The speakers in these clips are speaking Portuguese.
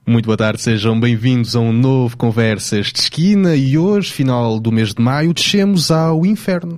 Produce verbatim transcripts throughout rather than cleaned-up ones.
Muito boa tarde, sejam bem-vindos a um novo Conversas de Esquina e hoje, final do mês de maio, descemos ao inferno.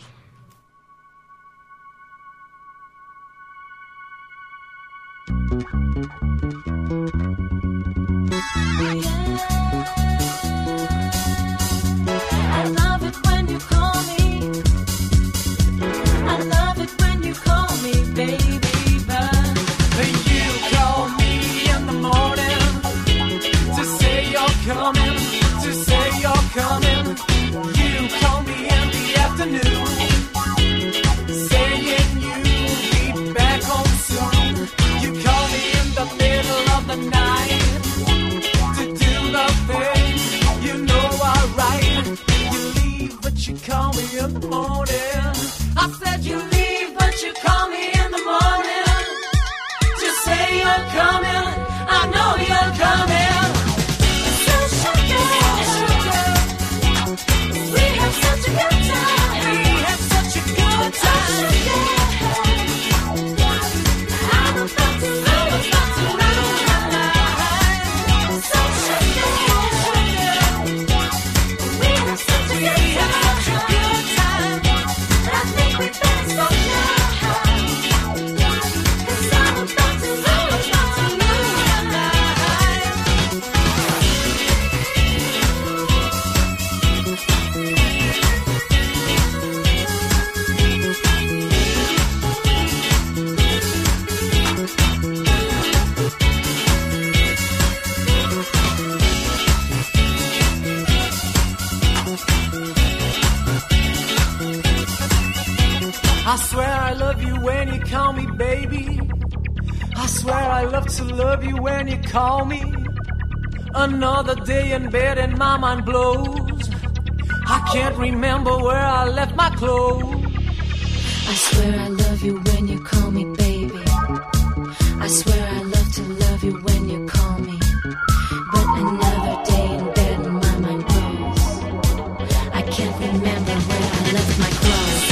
I swear I love you when you call me baby. I swear I love to love you when you call me. Another day in bed and my mind blows. I can't remember where I left my clothes. I swear I love you when you call me baby. I swear I love to love you when you call me. But another day in bed and my mind blows. I can't remember where I left my clothes.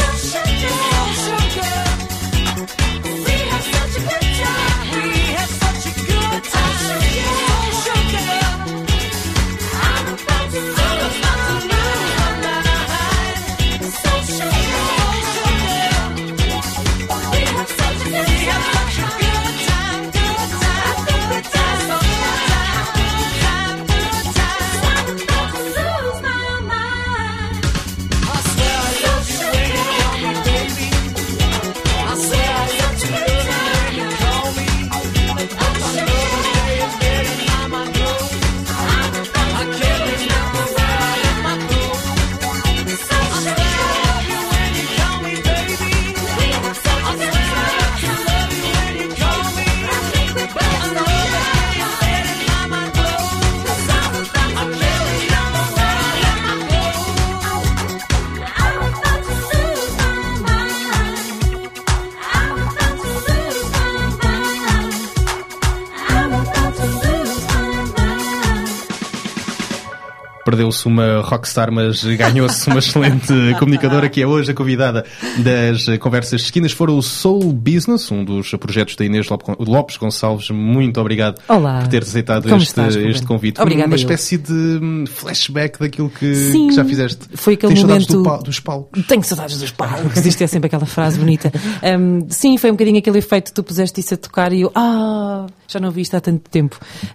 Perdeu-se uma rockstar, mas ganhou-se uma excelente comunicadora, que é hoje a convidada das Conversas de Esquinas. Foram o Soul Business, um dos projetos da Inês Lopes Gonçalves. Muito obrigado Olá. por ter aceitado Como este, estás, este convite. Obrigada, uma eu. espécie de flashback daquilo que, Sim, que já fizeste. Foi aquele Tens momento... saudades do pa- dos palcos? Tenho saudades dos palcos. Isto é sempre aquela frase bonita. Um, sim, foi um bocadinho aquele efeito. Tu puseste isso a tocar e eu... Ah, já não vi isto há tanto tempo.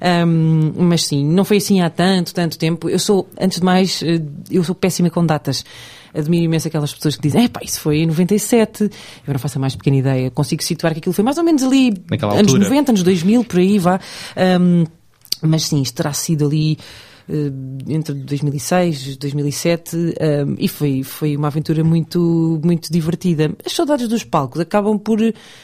Um, mas sim, não foi assim há tanto, tanto tempo. Eu sou, antes de mais, eu sou péssima com datas. Admiro imenso aquelas pessoas que dizem, epá, isso foi em noventa e sete. Eu não faço a mais pequena ideia. Consigo situar que aquilo foi mais ou menos ali, naquela anos altura. noventa, anos dois mil, por aí, vá. Um, mas sim, isto terá sido ali uh, entre dois mil e seis, dois mil e sete, um, e foi, foi uma aventura muito, muito divertida. As saudades dos palcos acabam por...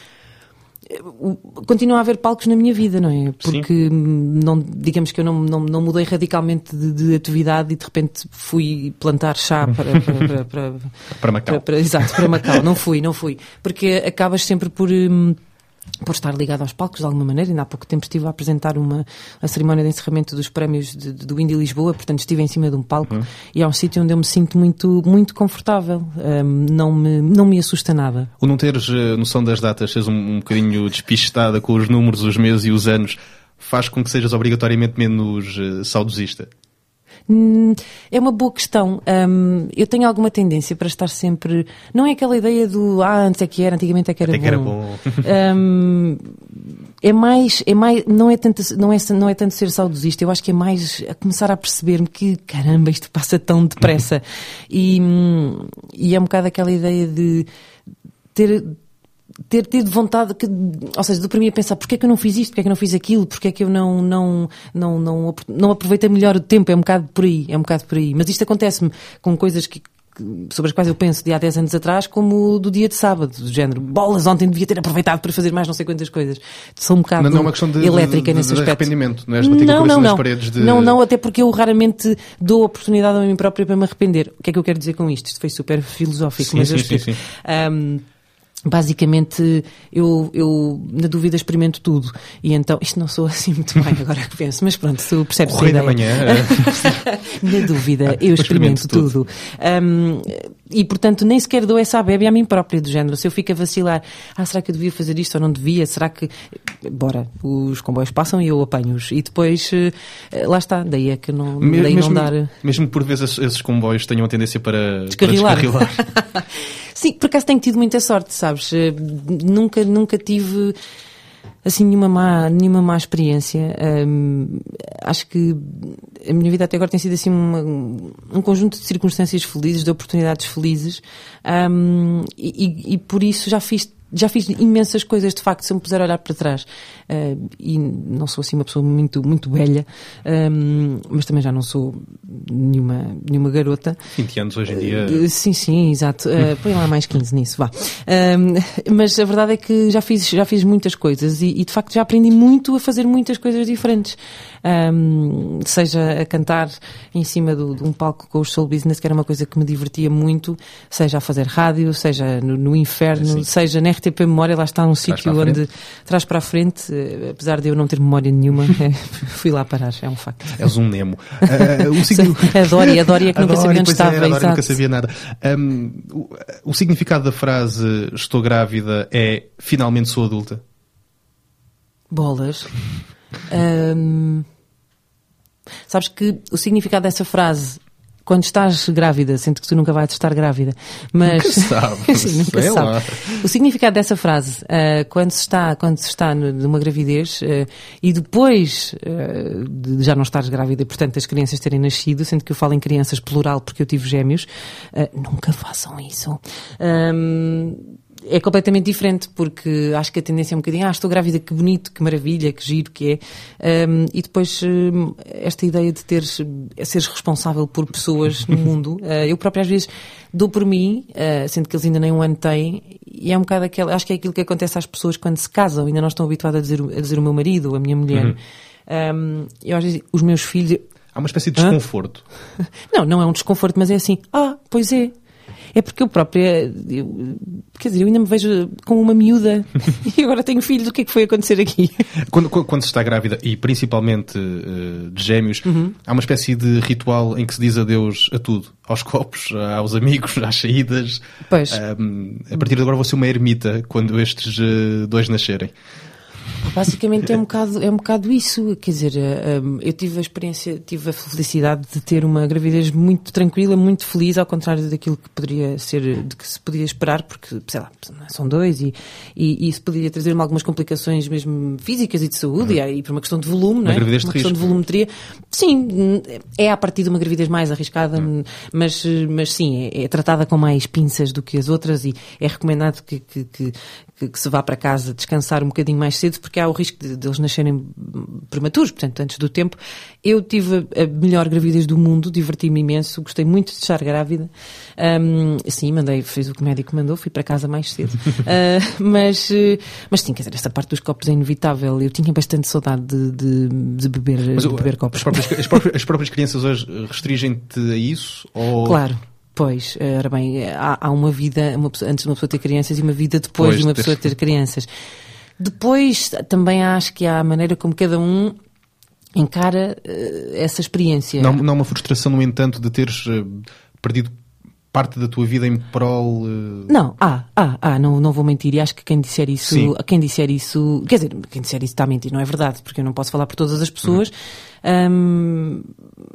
Continua a haver palcos na minha vida, não é? Porque não, digamos que eu não, não, não mudei radicalmente de, de atividade e de repente fui plantar chá para para, para, para, para Macau. Para, para, exato, para Macau. Não fui, não fui. Porque acabas sempre por... Hum, por estar ligado aos palcos de alguma maneira. Ainda há pouco tempo estive a apresentar uma, a cerimónia de encerramento dos prémios de, de, do Indie Lisboa, portanto estive em cima de um palco, uhum. E é um sítio onde eu me sinto muito, muito confortável, um, não, me, não me assusta nada. O não teres uh, noção das datas, seres um, um bocadinho despistada com os números, os meses e os anos, faz com que sejas obrigatoriamente menos uh, saudosista? É uma boa questão. Um, eu tenho alguma tendência para estar sempre... Não é aquela ideia do ah, antes é que era, antigamente é que era Até bom. que era bom. um, é mais... É mais não, é tanto, não, é, não é tanto ser saudosista, eu acho que é mais a começar a perceber-me que, caramba, isto passa tão depressa. e, e é um bocado aquela ideia de ter... ter tido vontade, que, ou seja, do primeiro pensar porque é que eu não fiz isto, porque é que eu não fiz aquilo, porque é que eu não, não, não, não, não aproveitei melhor o tempo, é um bocado por aí, é um bocado por aí. Mas isto acontece-me com coisas que, sobre as quais eu penso de há dez anos atrás, como do dia de sábado, do género, bolas, ontem devia ter aproveitado para fazer mais não sei quantas coisas. Sou um bocado não, não é uma questão de, elétrica de, de, nesse de aspecto. arrependimento, não és bater com a Não, cabeça não, nas não. paredes de... Não, não, até porque eu raramente dou a oportunidade a mim própria para me arrepender. O que é que eu quero dizer com isto? Isto foi super filosófico, Sim, mas sim, eu sim, explico. sim. Um, Basicamente, eu, eu na dúvida experimento tudo. E então, isto não sou assim muito bem agora que penso, mas pronto, tu percebes a Correio da ideia. manhã. Na dúvida, eu experimento, experimento tudo. tudo. Um, e portanto, nem sequer dou essa bébia a mim própria, do género. Se eu fico a vacilar, ah, será que eu devia fazer isto ou não devia? Será que. Bora, os comboios passam e eu apanho-os. E depois, lá está, daí é que não, mesmo, daí não dar. Mesmo que por vezes esses, esses comboios tenham a tendência para descarrilar. Para descarrilar. Sim, por acaso tenho tido muita sorte, sabes? Nunca, nunca tive assim nenhuma má, nenhuma má experiência. Um, acho que a minha vida até agora tem sido assim uma, um conjunto de circunstâncias felizes, de oportunidades felizes, um, e, e, e por isso já fiz Já fiz imensas coisas, de facto, se eu me puser a olhar para trás. Uh, e não sou assim uma pessoa muito, muito velha, um, mas também já não sou nenhuma, nenhuma garota. vinte anos hoje em dia. Uh, sim, sim, exato. Uh, põe lá mais quinze nisso, vá. Um, mas a verdade é que já fiz, já fiz muitas coisas e, e, de facto, já aprendi muito a fazer muitas coisas diferentes. Um, seja a cantar em cima do, de um palco com os Soul Business, que era uma coisa que me divertia muito, seja a fazer rádio, seja no, no inferno, Sim. seja na R T P Memória, lá está um sítio onde traz para a frente, apesar de eu não ter memória nenhuma, fui lá parar, é um facto. És um Nemo. Uh, o signo... A Dória, a Dória que nunca sabia onde estava. Era, a Dória exato. nunca sabia nada. Um, o, o significado da frase estou grávida é finalmente sou adulta? Bolas. Um, sabes que o significado dessa frase, quando estás grávida, sinto que tu nunca vais estar grávida, mas nunca sabe, sim, nunca sei sabe. Lá. O significado dessa frase, uh, quando se está, quando se está numa gravidez uh, e depois uh, de já não estares grávida e portanto as crianças terem nascido, sendo que eu falo em crianças plural porque eu tive gêmeos, uh, nunca façam isso. Um, É completamente diferente, porque acho que a tendência é um bocadinho, ah, estou grávida, que bonito, que maravilha, que giro que é. Um, e depois um, esta ideia de teres, seres responsável por pessoas no mundo. Uh, eu própria às vezes dou por mim, uh, sendo que eles ainda nem um ano têm, e é um bocado aquela, acho que é aquilo que acontece às pessoas quando se casam, ainda não estão habituadas a dizer, a dizer o meu marido ou a minha mulher. Uhum. Um, eu às vezes, os meus filhos... Há uma espécie de desconforto. Hã? Não, não é um desconforto, mas é assim, ah, pois é. É porque eu própria, eu, quer dizer, eu ainda me vejo com uma miúda e agora tenho filhos, o que é que foi acontecer aqui? Quando, quando se está grávida, e principalmente uh, de gêmeos, uhum. há uma espécie de ritual em que se diz adeus a tudo. Aos copos, aos amigos, às saídas. Pois. Um, a partir de agora vou ser uma ermita quando estes uh, dois nascerem. Basicamente é um bocado, é um bocado isso, quer dizer, eu tive a experiência, tive a felicidade de ter uma gravidez muito tranquila, muito feliz, ao contrário daquilo que poderia ser, de que se podia esperar, porque, sei lá, são dois e, e, e isso poderia trazer-me algumas complicações mesmo físicas e de saúde, uhum. e, e por uma questão de volume, uma não é? gravidez de uma questão risco. de volumetria. Sim, é a partir de uma gravidez mais arriscada, uhum. mas, mas sim, é, é tratada com mais pinças do que as outras e é recomendado que, que, que, que, que se vá para casa descansar um bocadinho mais cedo, porque há o risco de, de eles nascerem prematuros, portanto, antes do tempo. Eu tive a melhor gravidez do mundo, diverti-me imenso, gostei muito de estar grávida. Um, sim, mandei, fiz o que o médico mandou, fui para casa mais cedo. uh, mas, mas sim, quer dizer, essa parte dos copos é inevitável. Eu tinha bastante saudade de, de, de, beber, mas, de beber copos. As próprias, as, próprias, as próprias crianças hoje restringem-te a isso? Ou... Claro. Pois, ora bem, há, há uma vida uma pessoa, antes de uma pessoa ter crianças e uma vida depois pois, de uma pessoa ter crianças. Depois, também acho que há a maneira como cada um encara uh, essa experiência. Não, não há uma frustração, no entanto, de teres uh, perdido parte da tua vida em prol... Uh... Não, ah, ah, ah, não, não vou mentir. E acho que quem disser isso, Sim. quem disser isso, quer dizer, quem disser isso está a mentir, não é verdade, porque eu não posso falar por todas as pessoas, uhum. um,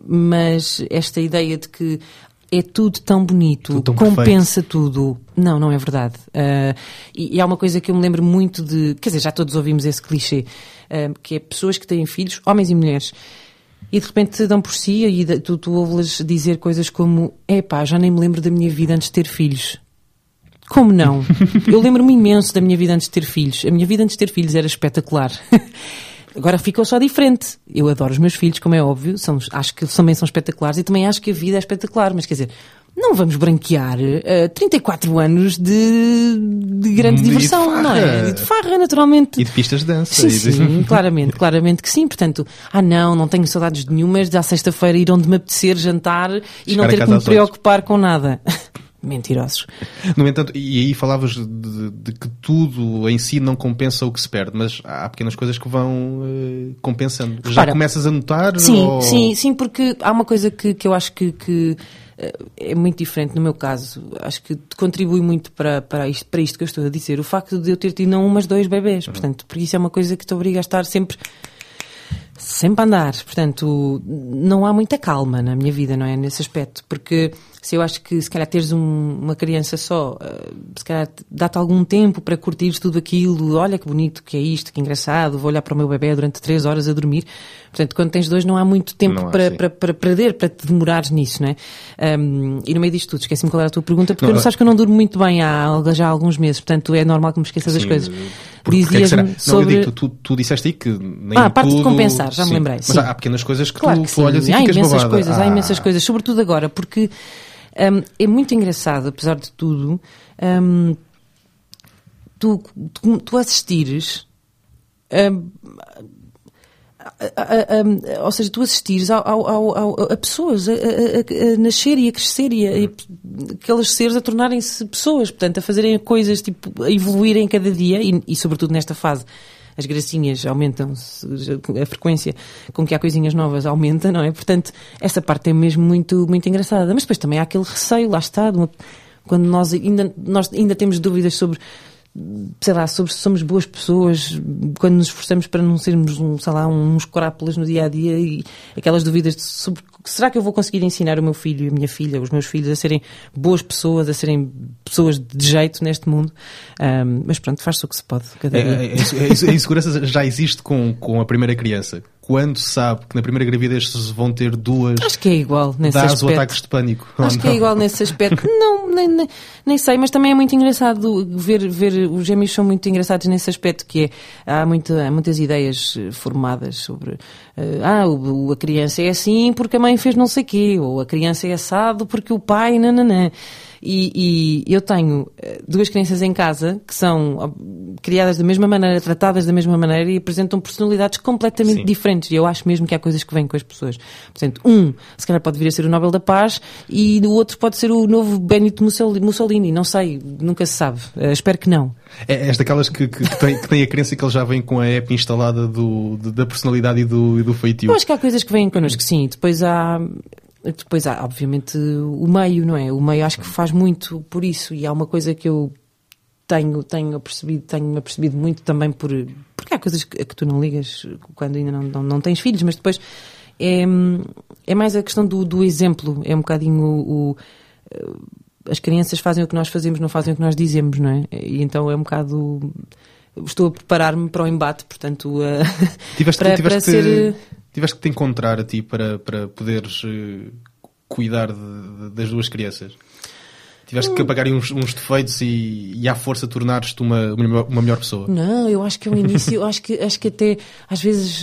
mas esta ideia de que é tudo tão bonito, tudo tão compensa perfeito. tudo. Não, não é verdade. Uh, e, e há uma coisa que eu me lembro muito de, quer dizer, já todos ouvimos esse clichê, uh, que é pessoas que têm filhos, homens e mulheres, e de repente dão por si e tu, tu ouves-las dizer coisas como: epá, já nem me lembro da minha vida antes de ter filhos. Como não? Eu lembro-me imenso da minha vida antes de ter filhos. A minha vida antes de ter filhos era espetacular. Agora ficou só diferente. Eu adoro os meus filhos, como é óbvio, são, acho que também são espetaculares e também acho que a vida é espetacular, mas quer dizer, não vamos branquear uh, trinta e quatro anos de, de grande de diversão, farra. Não é? De farra, naturalmente. E de pistas de dança. Sim, e de... sim, claramente, claramente que sim. Portanto, ah não, não tenho saudades nenhumas de à sexta-feira ir onde me apetecer jantar e Chegar não ter a que casa me às preocupar com nada. Mentirosos. No entanto, e aí falavas de, de, de que tudo em si não compensa o que se perde, mas há pequenas coisas que vão uh, compensando. Já Repara, começas a notar? Sim, ou... sim, sim, porque há uma coisa que, que eu acho que, que uh, é muito diferente no meu caso. Acho que contribui muito para, para, isto, para isto que eu estou a dizer. O facto de eu ter tido não um, mas dois bebés. Uhum. Portanto, porque isso é uma coisa que te obriga a estar sempre... sempre a andar, portanto não há muita calma na minha vida, não é, nesse aspecto, porque se eu acho que se calhar teres um, uma criança só, uh, se calhar dá-te algum tempo para curtires tudo aquilo, olha que bonito que é isto, que engraçado, vou olhar para o meu bebé durante três horas a dormir, portanto quando tens dois não há muito tempo há, para, para, para perder, para te demorares nisso, não é? Um, e no meio disto tudo, esqueci-me qual era a tua pergunta, porque não, não sabes que eu não durmo muito bem há já há alguns meses, portanto é normal que me esqueças das coisas. Dizias-me sobre... Não, eu digo, tu, tu disseste aí que nem ah, a parte tudo... de compensar, já sim. me lembrei. Mas sim. há pequenas coisas que claro tu, que tu olhas sim. e há ficas imensas babada. coisas, ah. há imensas coisas, sobretudo agora, porque um, é muito engraçado, apesar de tudo, um, tu, tu, tu assistires... Um, A, a, a, ou seja, tu assistires ao, ao, ao, a pessoas a, a, a nascer e a crescer e, a, e aqueles seres a tornarem-se pessoas, portanto, a fazerem coisas, tipo, a evoluírem cada dia e, e sobretudo nesta fase as gracinhas aumentam, a frequência com que há coisinhas novas aumenta, não é? Portanto, essa parte é mesmo muito, muito engraçada, mas depois também há aquele receio, lá está, uma, quando nós ainda, nós ainda temos dúvidas sobre sei lá, sobre se somos boas pessoas quando nos esforçamos para não sermos um, sei lá, uns corápulas no dia-a-dia e aquelas dúvidas de sobre será que eu vou conseguir ensinar o meu filho e a minha filha, os meus filhos a serem boas pessoas, a serem pessoas de jeito neste mundo, um, mas pronto, faz-se o que se pode cada dia. A insegurança já existe com, com a primeira criança. Quando sabe que na primeira gravidez se vão ter duas... Acho que é igual nesse aspecto. Dás o ataques de pânico. Acho que é igual nesse aspecto. Não, nem, nem, nem sei, mas também é muito engraçado ver, ver... Os gêmeos são muito engraçados nesse aspecto, que é... Há, muito, há muitas ideias formadas sobre... Uh, ah, o, a criança é assim porque a mãe fez não sei quê, ou a criança é assado porque o pai... Nananã. E, e eu tenho duas crianças em casa que são criadas da mesma maneira, tratadas da mesma maneira e apresentam personalidades completamente Sim. diferentes. E eu acho mesmo que há coisas que vêm com as pessoas. Portanto, um, se calhar pode vir a ser o Nobel da Paz e o outro pode ser o novo Benito Mussolini. Não sei, nunca se sabe. Uh, espero que não. É, és daquelas que, que, que, tem, que tem a crença que ele já vem com a app instalada do, de, da personalidade e do, e do feitio. Eu acho que há coisas que vêm connosco, sim. Depois há... Depois há, obviamente, o meio, não é? O meio acho que faz muito por isso e há uma coisa que eu tenho, tenho percebido, tenho percebido muito também por... Porque há coisas que, que tu não ligas quando ainda não, não, não tens filhos, mas depois é, é mais a questão do, do exemplo. É um bocadinho o, o... As crianças fazem o que nós fazemos, não fazem o que nós dizemos, não é? E então é um bocado... Estou a preparar-me para o embate, portanto... Uh, tiveste, para, tiveste, para ser... tiveste que te encontrar a ti para, para poderes uh, cuidar de, de, das duas crianças? Tiveste hum. que apagar uns, uns defeitos e, e à força tornares-te uma, uma, uma melhor pessoa? Não, eu acho que é um início... eu acho que, acho que até, às vezes...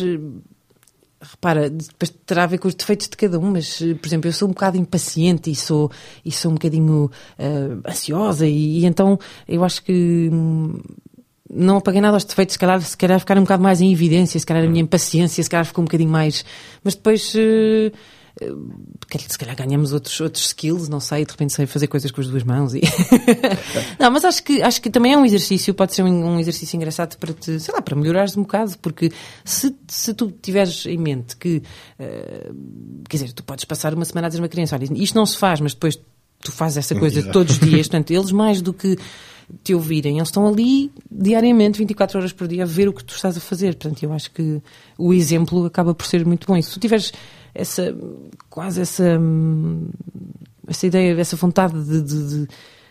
Repara, depois terá a ver com os defeitos de cada um, mas, por exemplo, eu sou um bocado impaciente e sou, e sou um bocadinho uh, ansiosa e, e então eu acho que... Hum, não apaguei nada aos defeitos, se calhar, se calhar ficaram um bocado mais em evidência, se calhar a minha impaciência, se calhar ficou um bocadinho mais... Mas depois, uh, uh, se calhar ganhamos outros, outros skills, não sei, de repente sei fazer coisas com as duas mãos. E... não, mas acho que, acho que também é um exercício, pode ser um, um exercício engraçado para te, sei lá, para melhorares um bocado, porque se, se tu tiveres em mente que, uh, quer dizer, tu podes passar uma semana a dizer a uma criança, olha, isto não se faz, mas depois tu fazes essa coisa todos os dias, portanto, eles mais do que te ouvirem, eles estão ali diariamente, vinte e quatro horas por dia, a ver o que tu estás a fazer. Portanto, eu acho que o exemplo acaba por ser muito bom. E se tu tiveres essa, quase essa, essa ideia, essa vontade de, de, de,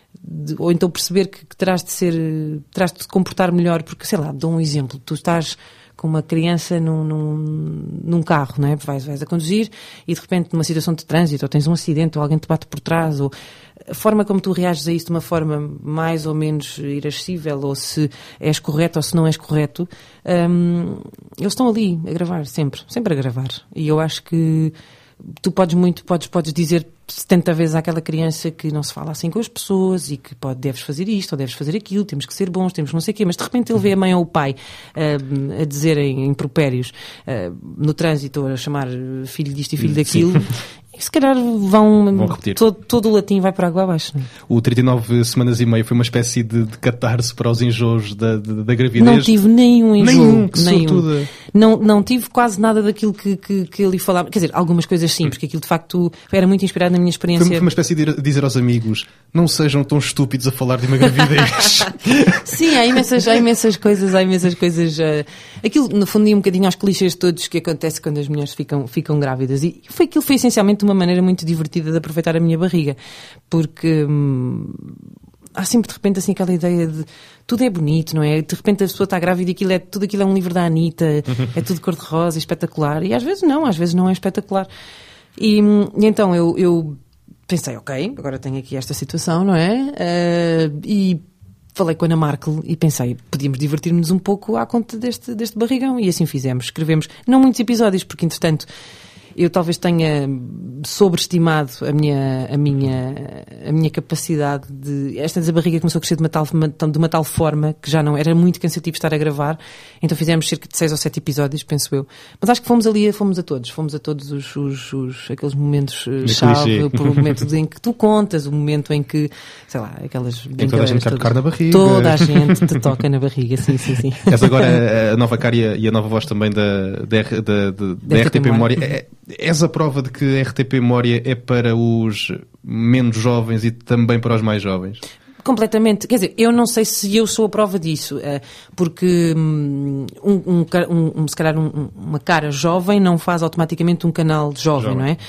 de ou então perceber que, que terás de ser, terás de te comportar melhor, porque, sei lá, dou um exemplo, tu estás com uma criança num, num, num carro, não é? Vais, vais a conduzir e de repente numa situação de trânsito, ou tens um acidente, ou alguém te bate por trás, ou a forma como tu reages a isso de uma forma mais ou menos irascível, ou se és correto ou se não és correto, hum, eles estão ali a gravar, sempre, sempre a gravar. E eu acho que tu podes muito, podes, podes dizer setenta vezes àquela criança que não se fala assim com as pessoas e que pode, deves fazer isto ou deves fazer aquilo, temos que ser bons, temos que não sei o quê, mas de repente ele vê a mãe ou o pai uh, a dizerem impropérios uh, no trânsito, a chamar filho disto e filho daquilo. E se calhar vão, vão repetir. Todo, todo o latim vai para água abaixo. Não é? O trinta e nove semanas e meia foi uma espécie de, de catarse para os enjoos da, da, da gravidez. Não tive nenhum enjoo. Nenhum, que nenhum. sobretudo. Não, não tive quase nada daquilo que, que, que ele falava. Quer dizer, algumas coisas sim, porque aquilo de facto era muito inspirado na minha experiência. Foi uma espécie de dizer aos amigos, não sejam tão estúpidos a falar de uma gravidez. Sim, há imensas, há imensas coisas, há imensas coisas. Uh, aquilo, no fundo, ia um bocadinho aos clichês todos que acontece quando as mulheres ficam, ficam grávidas. E foi, aquilo foi essencialmente uma maneira muito divertida de aproveitar a minha barriga. Porque hum, há sempre de repente assim aquela ideia de tudo é bonito, não é? De repente a pessoa está grávida e aquilo é, tudo aquilo é um livro da Anitta, é tudo cor-de-rosa, espetacular. E às vezes não, às vezes não é espetacular. E, e então eu, eu pensei, ok, agora tenho aqui esta situação, não é? Uh, e falei com a Ana Markel e pensei, podíamos divertir-nos um pouco à conta deste, deste barrigão. E assim fizemos. Escrevemos, não muitos episódios, porque entretanto eu talvez tenha sobreestimado a minha, a minha, a minha capacidade de... Esta barriga começou a crescer de uma, tal, de uma tal forma que já não era muito cansativo estar a gravar, então fizemos cerca de seis ou sete episódios, penso eu. Mas acho que fomos ali, fomos a todos, fomos a todos os, os, os aqueles momentos chave, o momento em que tu contas, o momento em que, sei lá, aquelas... Em que toda a gente quer tocar na barriga. Toda a gente te toca na barriga, sim, sim, sim. És agora a nova cara e a nova voz também da, da, da, da, da R T P Memória. É, és a prova de que a R T P Memória é para os menos jovens e também para os mais jovens? Completamente. Quer dizer, eu não sei se eu sou a prova disso, porque um, um, um, um, se calhar um, uma cara jovem não faz automaticamente um canal jovem, jovem, não é?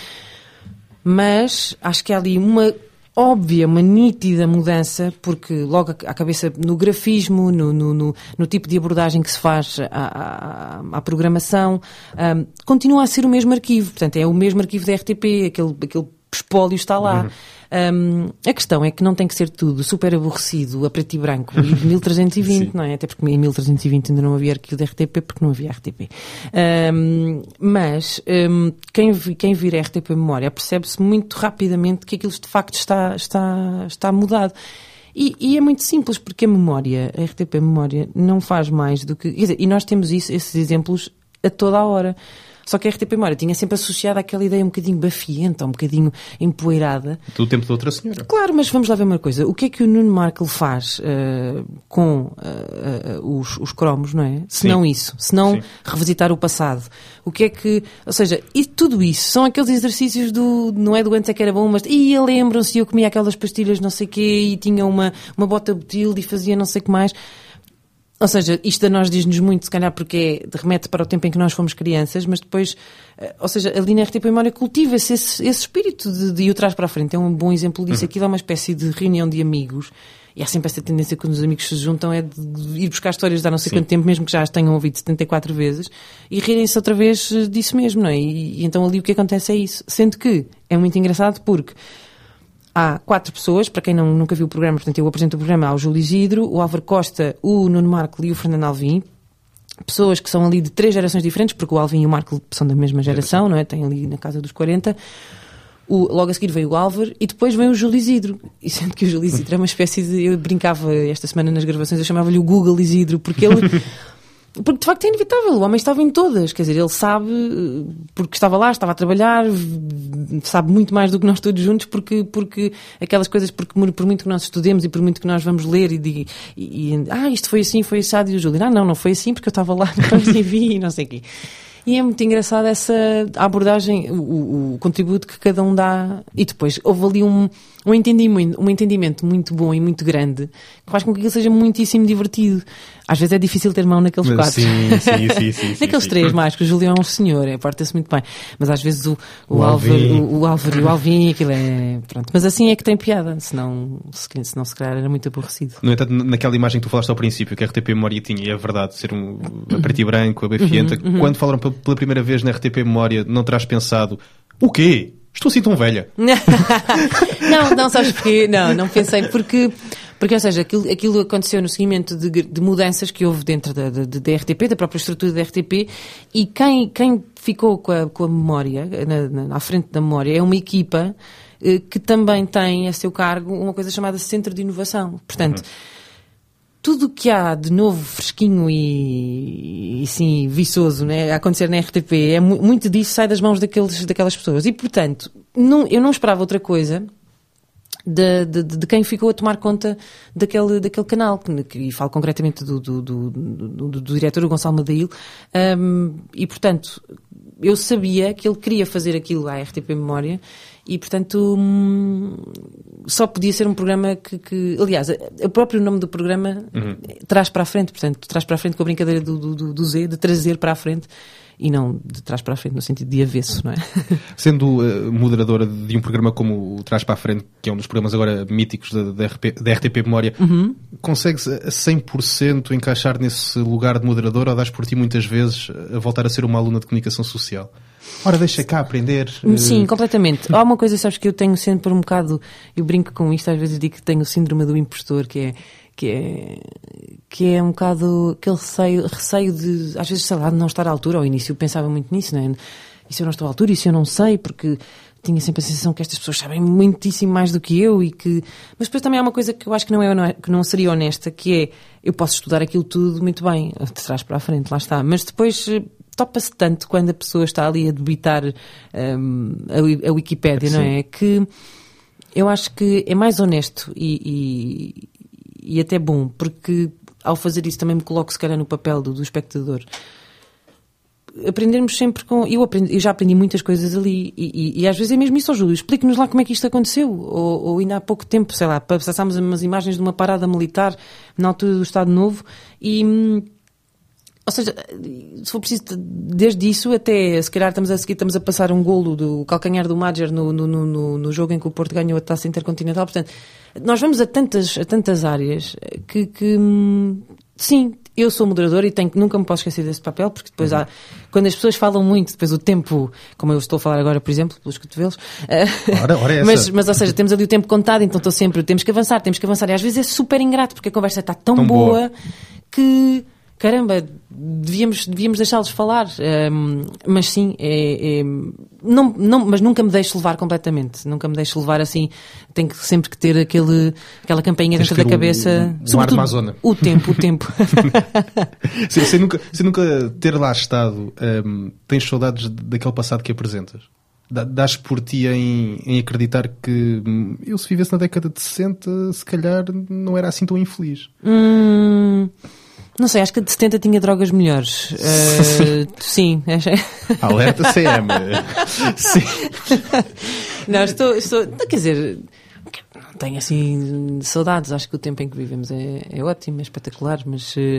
Mas acho que há ali uma óbvia, uma nítida mudança, porque logo à cabeça no grafismo, no, no, no, no tipo de abordagem que se faz à, à, à programação, um, continua a ser o mesmo arquivo. Portanto, é o mesmo arquivo da R T P, aquele, aquele espólio está lá. Uhum. Um, a questão é que não tem que ser tudo super aborrecido, a preto e branco, e de mil trezentos e vinte, não é? Até porque em mil trezentos e vinte ainda não havia arquivo da R T P, porque não havia R T P. Um, mas um, quem, quem vir a R T P Memória percebe-se muito rapidamente que aquilo de facto está, está, está mudado. E, e é muito simples, porque a memória, a R T P Memória, não faz mais do que... Quer dizer, e nós temos isso, esses exemplos a toda a hora. Só que a R T P Memória tinha sempre associado àquela ideia um bocadinho bafienta, um bocadinho empoeirada. Do tempo de outra senhora. Claro, mas vamos lá ver uma coisa. O que é que o Nuno Markel faz uh, com uh, uh, os, os cromos, não é? Se não isso. Se não revisitar o passado. O que é que... Ou seja, e tudo isso são aqueles exercícios do... Não é do antes é que era bom, mas... E lembram-se, eu comia aquelas pastilhas não sei o quê e tinha uma, uma bota butil e fazia não sei o que mais... Ou seja, isto a nós diz-nos muito, se calhar porque é, remete para o tempo em que nós fomos crianças, mas depois, ou seja, ali na R T P Memória cultiva-se esse, esse espírito de, de ir atrás para a frente. É um bom exemplo disso. Uhum. Aquilo é uma espécie de reunião de amigos. E há sempre essa tendência quando os amigos se juntam é de, de ir buscar histórias de há não sei Sim. quanto tempo, mesmo que já as tenham ouvido setenta e quatro vezes, e rirem-se outra vez disso mesmo, não é? E, e então ali o que acontece é isso. Sendo que é muito engraçado porque... Há quatro pessoas, para quem não, nunca viu o programa, portanto eu apresento o programa, há o Júlio Isidro, o Álvaro Costa, o Nuno Markel e o Fernando Alvim, pessoas que são ali de três gerações diferentes, porque o Alvim e o Markel são da mesma geração, não é? Têm ali na casa dos quarenta. O, logo a seguir veio o Álvaro e depois vem o Júlio Isidro. E sendo que o Júlio Isidro é uma espécie de... Eu brincava esta semana nas gravações, eu chamava-lhe o Google Isidro, porque ele... Porque de facto é inevitável, o homem estava em todas, quer dizer, ele sabe, porque estava lá, estava a trabalhar, sabe muito mais do que nós todos juntos, porque, porque aquelas coisas, porque por muito que nós estudemos e por muito que nós vamos ler e, e, e ah, isto foi assim, foi assado, e o Júlio, ah não, não foi assim porque eu estava lá, não vi e não sei o quê. E é muito engraçado essa abordagem, o, o contributo que cada um dá. E depois houve ali um, um, entendimento, um entendimento muito bom e muito grande que faz com que aquilo seja muitíssimo divertido. Às vezes é difícil ter mão naqueles Mas quatro. Sim, sim, sim. sim Naqueles sim, três sim. mais, que o Julião é um senhor, é, porta-se muito bem. Mas às vezes o, o, O Álvaro, Alvin. o, o Álvaro e o Alvin, aquilo é. Pronto. Mas assim é que tem piada, senão, se, senão se calhar era muito aborrecido. No entanto, naquela imagem que tu falaste ao princípio, que a R T P Memória tinha, e é verdade, ser um a preto e branco, a bafienta, Uhum, uhum. quando falaram pela primeira vez na R T P Memória, não terás pensado, o quê? Estou assim tão velha. Não, não, sabes porquê? Não, não pensei, porque, porque ou seja, aquilo, aquilo aconteceu no seguimento de, de mudanças que houve dentro da, da, da R T P, da própria estrutura da R T P, e quem, quem ficou com a, com a memória, na, na, à frente da memória, é uma equipa eh, que também tem a seu cargo uma coisa chamada Centro de Inovação. Portanto, uhum. tudo o que há de novo, fresquinho e, e sim, viçoso, né, a acontecer na R T P, é, muito disso sai das mãos daqueles, daquelas pessoas. E, portanto, não, eu não esperava outra coisa de, de, de quem ficou a tomar conta daquele, daquele canal. Que, e falo concretamente do, do, do, do, do, do diretor, o Gonçalo Madail. Um, e, portanto, eu sabia que ele queria fazer aquilo à R T P Memória. E, portanto, hum, só podia ser um programa que... que aliás, o próprio nome do programa uhum. traz para a frente, portanto, traz para a frente com a brincadeira do, do, do Z, de trazer para a frente, e não de trás para a frente no sentido de avesso, não é? Sendo uh, moderadora de um programa como o Trás para a Frente, que é um dos programas agora míticos da, da, R P, da R T P Memória, uhum. consegues a cem por cento encaixar nesse lugar de moderadora, ou dás por ti muitas vezes a voltar a ser uma aluna de comunicação social? Ora, deixa cá aprender. Sim, completamente. Há uma coisa, sabes, que eu tenho sempre um bocado, eu brinco com isto, às vezes digo que tenho o síndrome do impostor, que é, que é, que é um bocado aquele receio, receio de, às vezes, sei lá, de não estar à altura. Ao início eu pensava muito nisso, não é? E se eu não estou à altura, e se eu não sei, porque tinha sempre a sensação que estas pessoas sabem muitíssimo mais do que eu, e que... Mas depois também há uma coisa que eu acho que não, é, que não seria honesta, que é, eu posso estudar aquilo tudo muito bem, de trás para a frente, lá está, mas depois... topa-se tanto quando a pessoa está ali a debitar um, a, a Wikipédia, não é? Que eu acho que é mais honesto e, e, e até bom, porque ao fazer isso também me coloco se calhar no papel do, do espectador. Aprendermos sempre com... Eu, aprendi, eu já aprendi muitas coisas ali e, e, e às vezes é mesmo isso, ó Júlio, explique-nos lá como é que isto aconteceu. Ou, ou ainda há pouco tempo, sei lá, passámos umas imagens de uma parada militar na altura do Estado Novo e... Ou seja, se for preciso, desde isso até, se calhar estamos a seguir, estamos a passar um golo do calcanhar do Madjer no, no, no, no jogo em que o Porto ganhou a Taça Intercontinental. Portanto, nós vamos a tantas, a tantas áreas que, que sim, eu sou moderador e tenho, nunca me posso esquecer desse papel, porque depois uhum. há, quando as pessoas falam muito, depois o tempo, como eu estou a falar agora, por exemplo, pelos cotovelos, ora, ora é essa. mas, mas, ou seja, temos ali o tempo contado, então estou sempre, temos que avançar, temos que avançar, e às vezes é super ingrato, porque a conversa está tão, tão boa, boa que... Caramba, devíamos, devíamos deixá-los falar, um, mas sim, é, é, não, não, mas nunca me deixo levar completamente, nunca me deixo levar assim, tenho que, sempre que ter aquele, aquela campainha dentro da cabeça, um, um ar de Amazona. O tempo, o tempo. sem, sem, nunca, sem nunca ter lá estado, um, tens saudades daquele passado que apresentas? Dás por ti em, em acreditar que eu, se vivesse na década de sessenta, se calhar não era assim tão infeliz? Hum... Não sei, acho que a de setenta tinha drogas melhores. Uh, sim. Alerta C M. Sim. Não, estou, estou... Quer dizer, não tenho assim saudades. Acho que o tempo em que vivemos é, é ótimo, é espetacular, mas uh,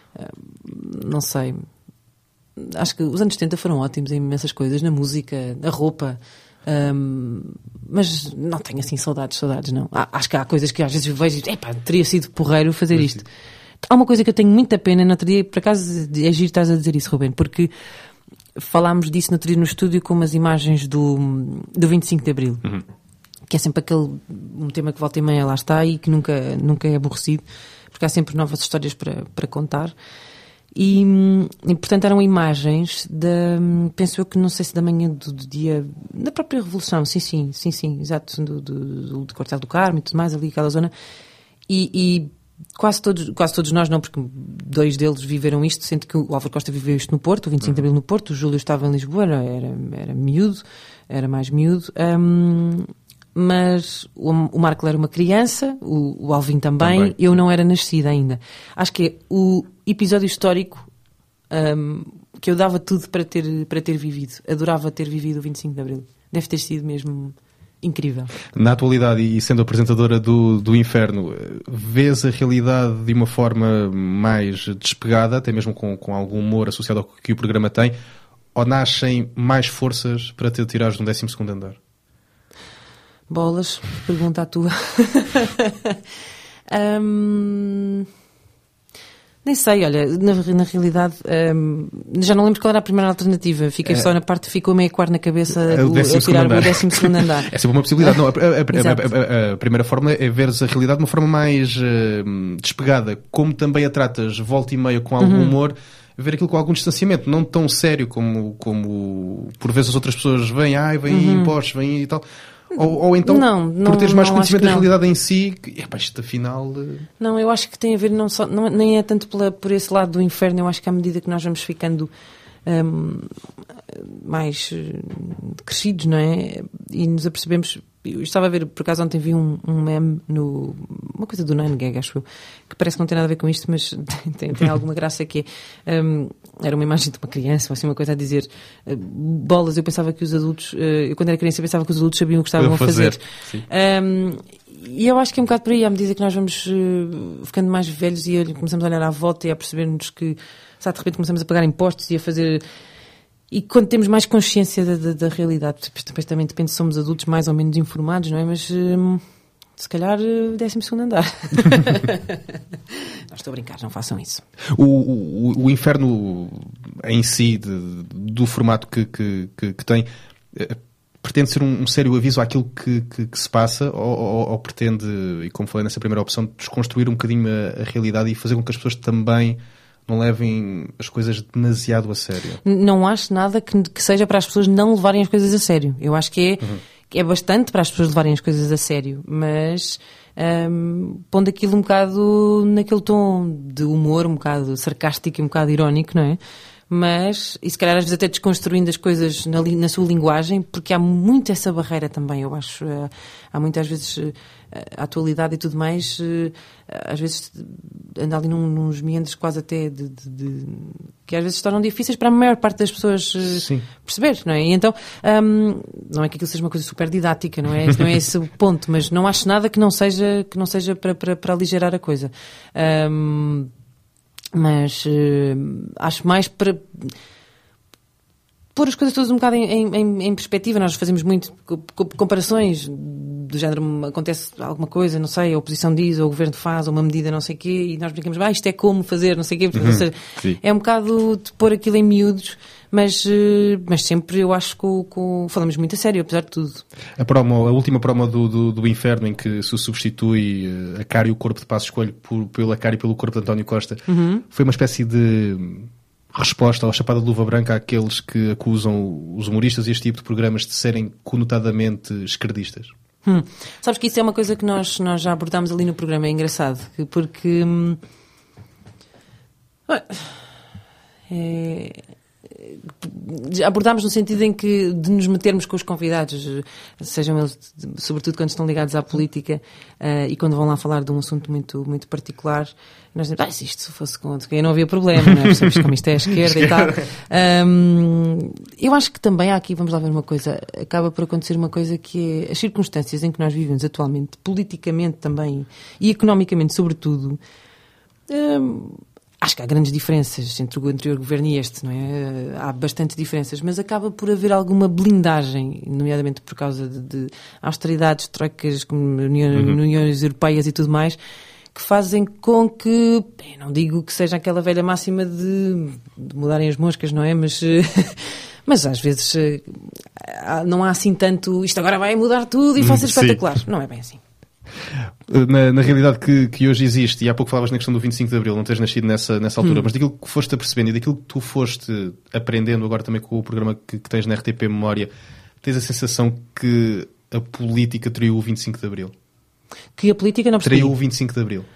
não sei. Acho que os anos setenta foram ótimos em imensas coisas, na música, na roupa. Um, mas não tenho assim saudades, saudades, não. Acho que há coisas que às vezes vejo e epá, teria sido porreiro fazer isto. Há uma coisa que eu tenho muita pena, no outro dia, por acaso é giro estás a dizer isso, Rubén, porque falámos disso no outro dia no estúdio com umas imagens do, do vinte e cinco de Abril, uhum. que é sempre aquele um tema que volta e meia lá está e que nunca, nunca é aborrecido, porque há sempre novas histórias para, para contar. E, e, portanto, eram imagens da, penso eu que não sei se da manhã do, do dia, da própria Revolução, sim, sim, sim, sim, exato, do, do, do Quartel do Carmo e tudo mais, ali aquela zona, e... e Quase todos, quase todos nós não, porque dois deles viveram isto, sendo que o Álvaro Costa viveu isto no Porto, o vinte e cinco de Abril no Porto, o Júlio estava em Lisboa, era, era, era miúdo, era mais miúdo, um, mas o, o Marco era uma criança, o, o Alvin também, também, eu não era nascida ainda. Acho que é o episódio histórico um, que eu dava tudo para ter, para ter vivido. Adorava ter vivido o vinte e cinco de Abril. Deve ter sido mesmo incrível. Na atualidade, e sendo apresentadora do, do Inferno, vês a realidade de uma forma mais despegada, até mesmo com, com algum humor associado ao que o programa tem, ou nascem mais forças para te tirares de um décimo segundo andar? Bolas, pergunta a tua. hum, nem sei, olha, na, na realidade hum, já não lembro qual era a primeira alternativa. Fiquei é, só na parte, ficou meio coar na cabeça o do, a tirar o décimo segundo andar. É sempre uma possibilidade. Não, a, a, a, a, a primeira forma é veres a realidade de uma forma mais uh, despegada, como também a tratas volta e meia com algum uhum. humor, ver aquilo com algum distanciamento, não tão sério como, como por vezes as outras pessoas vêm, ai, vêm uhum. impostos, vêm e tal. Ou, ou então, não, não, por teres mais não, conhecimento da realidade em si, que, epá, isto afinal... Não, eu acho que tem a ver, não só, não, nem é tanto pela, por esse lado do inferno, eu acho que à medida que nós vamos ficando um, mais crescidos, não é? E nos apercebemos... Eu estava a ver, por acaso ontem vi um, um meme, no, uma coisa do Nine Gag, acho eu, que parece que não tem nada a ver com isto, mas tem, tem alguma graça, que é, um, era uma imagem de uma criança, ou assim, uma coisa a dizer, uh, bolas, eu pensava que os adultos, uh, eu quando era criança pensava que os adultos sabiam o que estavam a fazer. Um, e eu acho que é um bocado por aí, à medida que nós vamos uh, ficando mais velhos e começamos a olhar à volta e a perceber-nos que, sabe, de repente começamos a pagar impostos e a fazer... E quando temos mais consciência da, da, da realidade, depois também depende se somos adultos mais ou menos informados, não é? Mas hum, se calhar décimo segundo andar. Não estou a brincar, não façam isso. O, o, o Inferno em si, de, do formato que, que, que, que tem, pretende ser um, um sério aviso àquilo que, que, que se passa ou, ou, ou pretende, e como falei nessa primeira opção, desconstruir um bocadinho a, a realidade e fazer com que as pessoas também não levem as coisas demasiado a sério? Não acho nada que, que seja para as pessoas não levarem as coisas a sério. Eu acho que é, uhum. que é bastante para as pessoas levarem as coisas a sério, mas um, pondo aquilo um bocado naquele tom de humor, um bocado sarcástico e um bocado irónico, não é? Mas, e se calhar às vezes até desconstruindo as coisas na, na sua linguagem, porque há muito essa barreira também, eu acho. Uh, há muitas vezes uh, a atualidade e tudo mais, uh, às vezes anda ali num, nos meandros quase até de, de, de, que às vezes se tornam difíceis para a maior parte das pessoas uh, perceber, não é? E então, um, não é que aquilo seja uma coisa super didática, não é, não é esse o ponto, mas não acho nada que não seja, que não seja para, para, para aligerar a coisa. Um, Mas uh, acho mais para pôr as coisas todas um bocado em, em, em perspectiva. Nós fazemos muito comparações do género, acontece alguma coisa, não sei, a oposição diz, ou o governo faz, ou uma medida não sei o quê, e nós brincamos, ah, isto é como fazer, não sei o quê. Uhum, ou seja, é um bocado de pôr aquilo em miúdos, mas, mas sempre eu acho que com, falamos muito a sério, apesar de tudo. A, promo, a última promo do, do, do Inferno, em que se substitui a cara e o corpo de Passos Coelho por, pela cara e pelo corpo de António Costa, uhum. foi uma espécie de resposta à chapada de luva branca àqueles que acusam os humoristas e este tipo de programas de serem conotadamente esquerdistas. Hum. Sabes que isso é uma coisa que nós, nós já abordámos ali no programa, é engraçado, porque hum, é, abordámos no sentido em que de nos metermos com os convidados, sejam eles, sobretudo quando estão ligados à política uh, e quando vão lá falar de um assunto muito, muito particular, nós dizemos, ah, se isto fosse contra quem não havia problema, não é? Percebes como isto é a esquerda e tal. Um, eu acho que também há aqui, vamos lá ver uma coisa, acaba por acontecer uma coisa que é as circunstâncias em que nós vivemos atualmente, politicamente também e economicamente sobretudo, um, acho que há grandes diferenças entre o anterior governo e este, não é? Há bastante diferenças, mas acaba por haver alguma blindagem, nomeadamente por causa de, de austeridades, trocas, uniões, uhum. uniões europeias e tudo mais, que fazem com que, bem, não digo que seja aquela velha máxima de, de mudarem as moscas, não é? Mas, mas às vezes não há assim tanto, isto agora vai mudar tudo e vai ser espetacular. Não é bem assim. Na, na realidade que, que hoje existe, e há pouco falavas na questão do vinte e cinco de Abril, não teres nascido nessa, nessa altura, hum. mas daquilo que foste apercebendo e daquilo que tu foste aprendendo agora também com o programa que, que tens na R T P Memória, tens a sensação que a política traiu o vinte e cinco de Abril? Que a política não percebi. Traiu o vinte e cinco de Abril?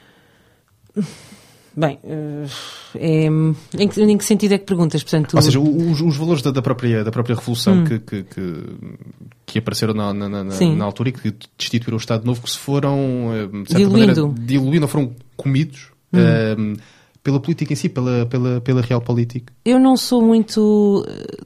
Bem, é, em, que, em que sentido é que perguntas? Portanto, Ou seja, os, os valores da, da, própria, da própria revolução hum. que, que, que, que apareceram na, na, na, na altura e que destituíram o Estado Novo, que se foram de diluindo, maneira, diluindo ou foram comidos hum. um, pela política em si, pela, pela, pela realpolitik? Eu não sou muito...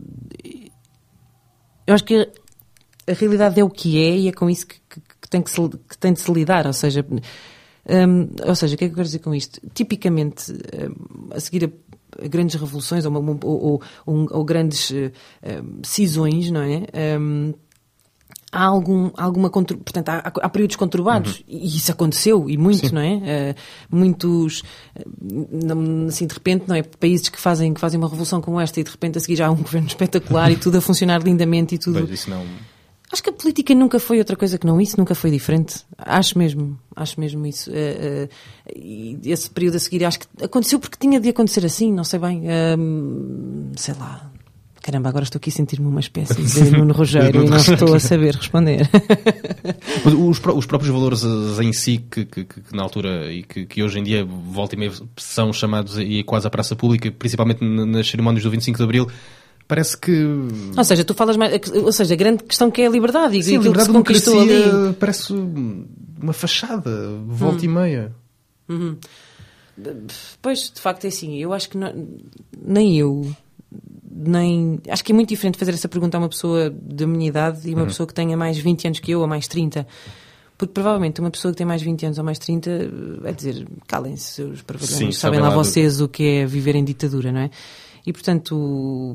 Eu acho que a realidade é o que é e é com isso que, que, que, tem, que, se, que tem de se lidar, ou seja... Um, ou seja, o que é que eu quero dizer com isto? Tipicamente, um, a seguir a, a grandes revoluções ou, ou, ou, ou, ou grandes uh, um, cisões, não é? Um, há algum, alguma... Contro... Portanto, há, há períodos conturbados, uhum. E isso aconteceu, e muito, Sim. não é? Uh, muitos, uh, assim, de repente, não é? Países que fazem, que fazem uma revolução como esta e de repente a seguir já há um governo espetacular e tudo a funcionar lindamente e tudo... Bem, isso não... Acho que a política nunca foi outra coisa que não isso, nunca foi diferente. Acho mesmo, acho mesmo isso. Uh, uh, e esse período a seguir acho que aconteceu porque tinha de acontecer assim, não sei bem. Uh, sei lá. Caramba, agora estou aqui a sentir-me uma espécie de Nuno Rogério e não estou a saber responder. Mas os, os próprios valores em si, que, que, que na altura e que, que hoje em dia, volta e meia, são chamados e quase à praça pública, principalmente nas cerimónias do vinte e cinco de Abril, parece que... Ou seja, tu falas mais... Ou seja, a grande questão que é a liberdade e Sim, aquilo que se conquistou ali. Parece uma fachada, volta hum. e meia. Uhum. Pois, de facto é assim. Eu acho que não, nem eu, nem... Acho que é muito diferente fazer essa pergunta a uma pessoa da minha idade e uma uhum. pessoa que tenha mais vinte anos que eu ou mais trinta. Porque provavelmente uma pessoa que tem mais vinte anos ou mais trinta vai dizer, calem-se, seus parvalhões, sabem, sabem lá, lá vocês do... o que é viver em ditadura, não é? E, portanto,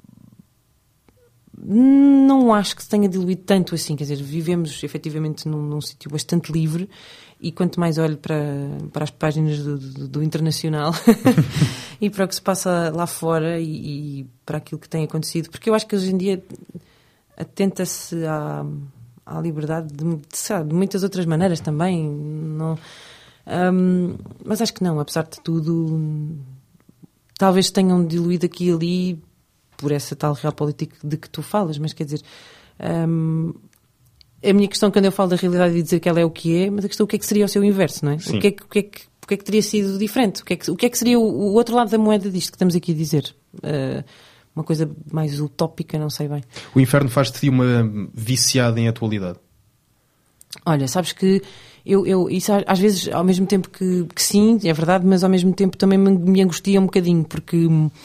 não acho que se tenha diluído tanto assim. Quer dizer, vivemos efetivamente num, num sítio bastante livre e quanto mais olho para, para as páginas do, do, do Internacional e para o que se passa lá fora e, e para aquilo que tem acontecido, porque eu acho que hoje em dia atenta-se à, à liberdade de, de, sabe, de muitas outras maneiras também. Não, um, mas acho que não, apesar de tudo... Talvez tenham diluído aqui e ali por essa tal realpolitik de que tu falas, mas quer dizer, hum, a minha questão quando eu falo da realidade e dizer que ela é o que é, mas a questão é o que é que seria o seu inverso, não é? O que é que, o que, é que, o que é que teria sido diferente? O que é que, o que, é que seria o, o outro lado da moeda disto que estamos aqui a dizer? Uh, uma coisa mais utópica, não sei bem. O inferno faz-te uma viciada em atualidade? Olha, sabes que eu, eu, isso às vezes, ao mesmo tempo que, que sim, é verdade, mas ao mesmo tempo também me, me angustia um bocadinho, porque,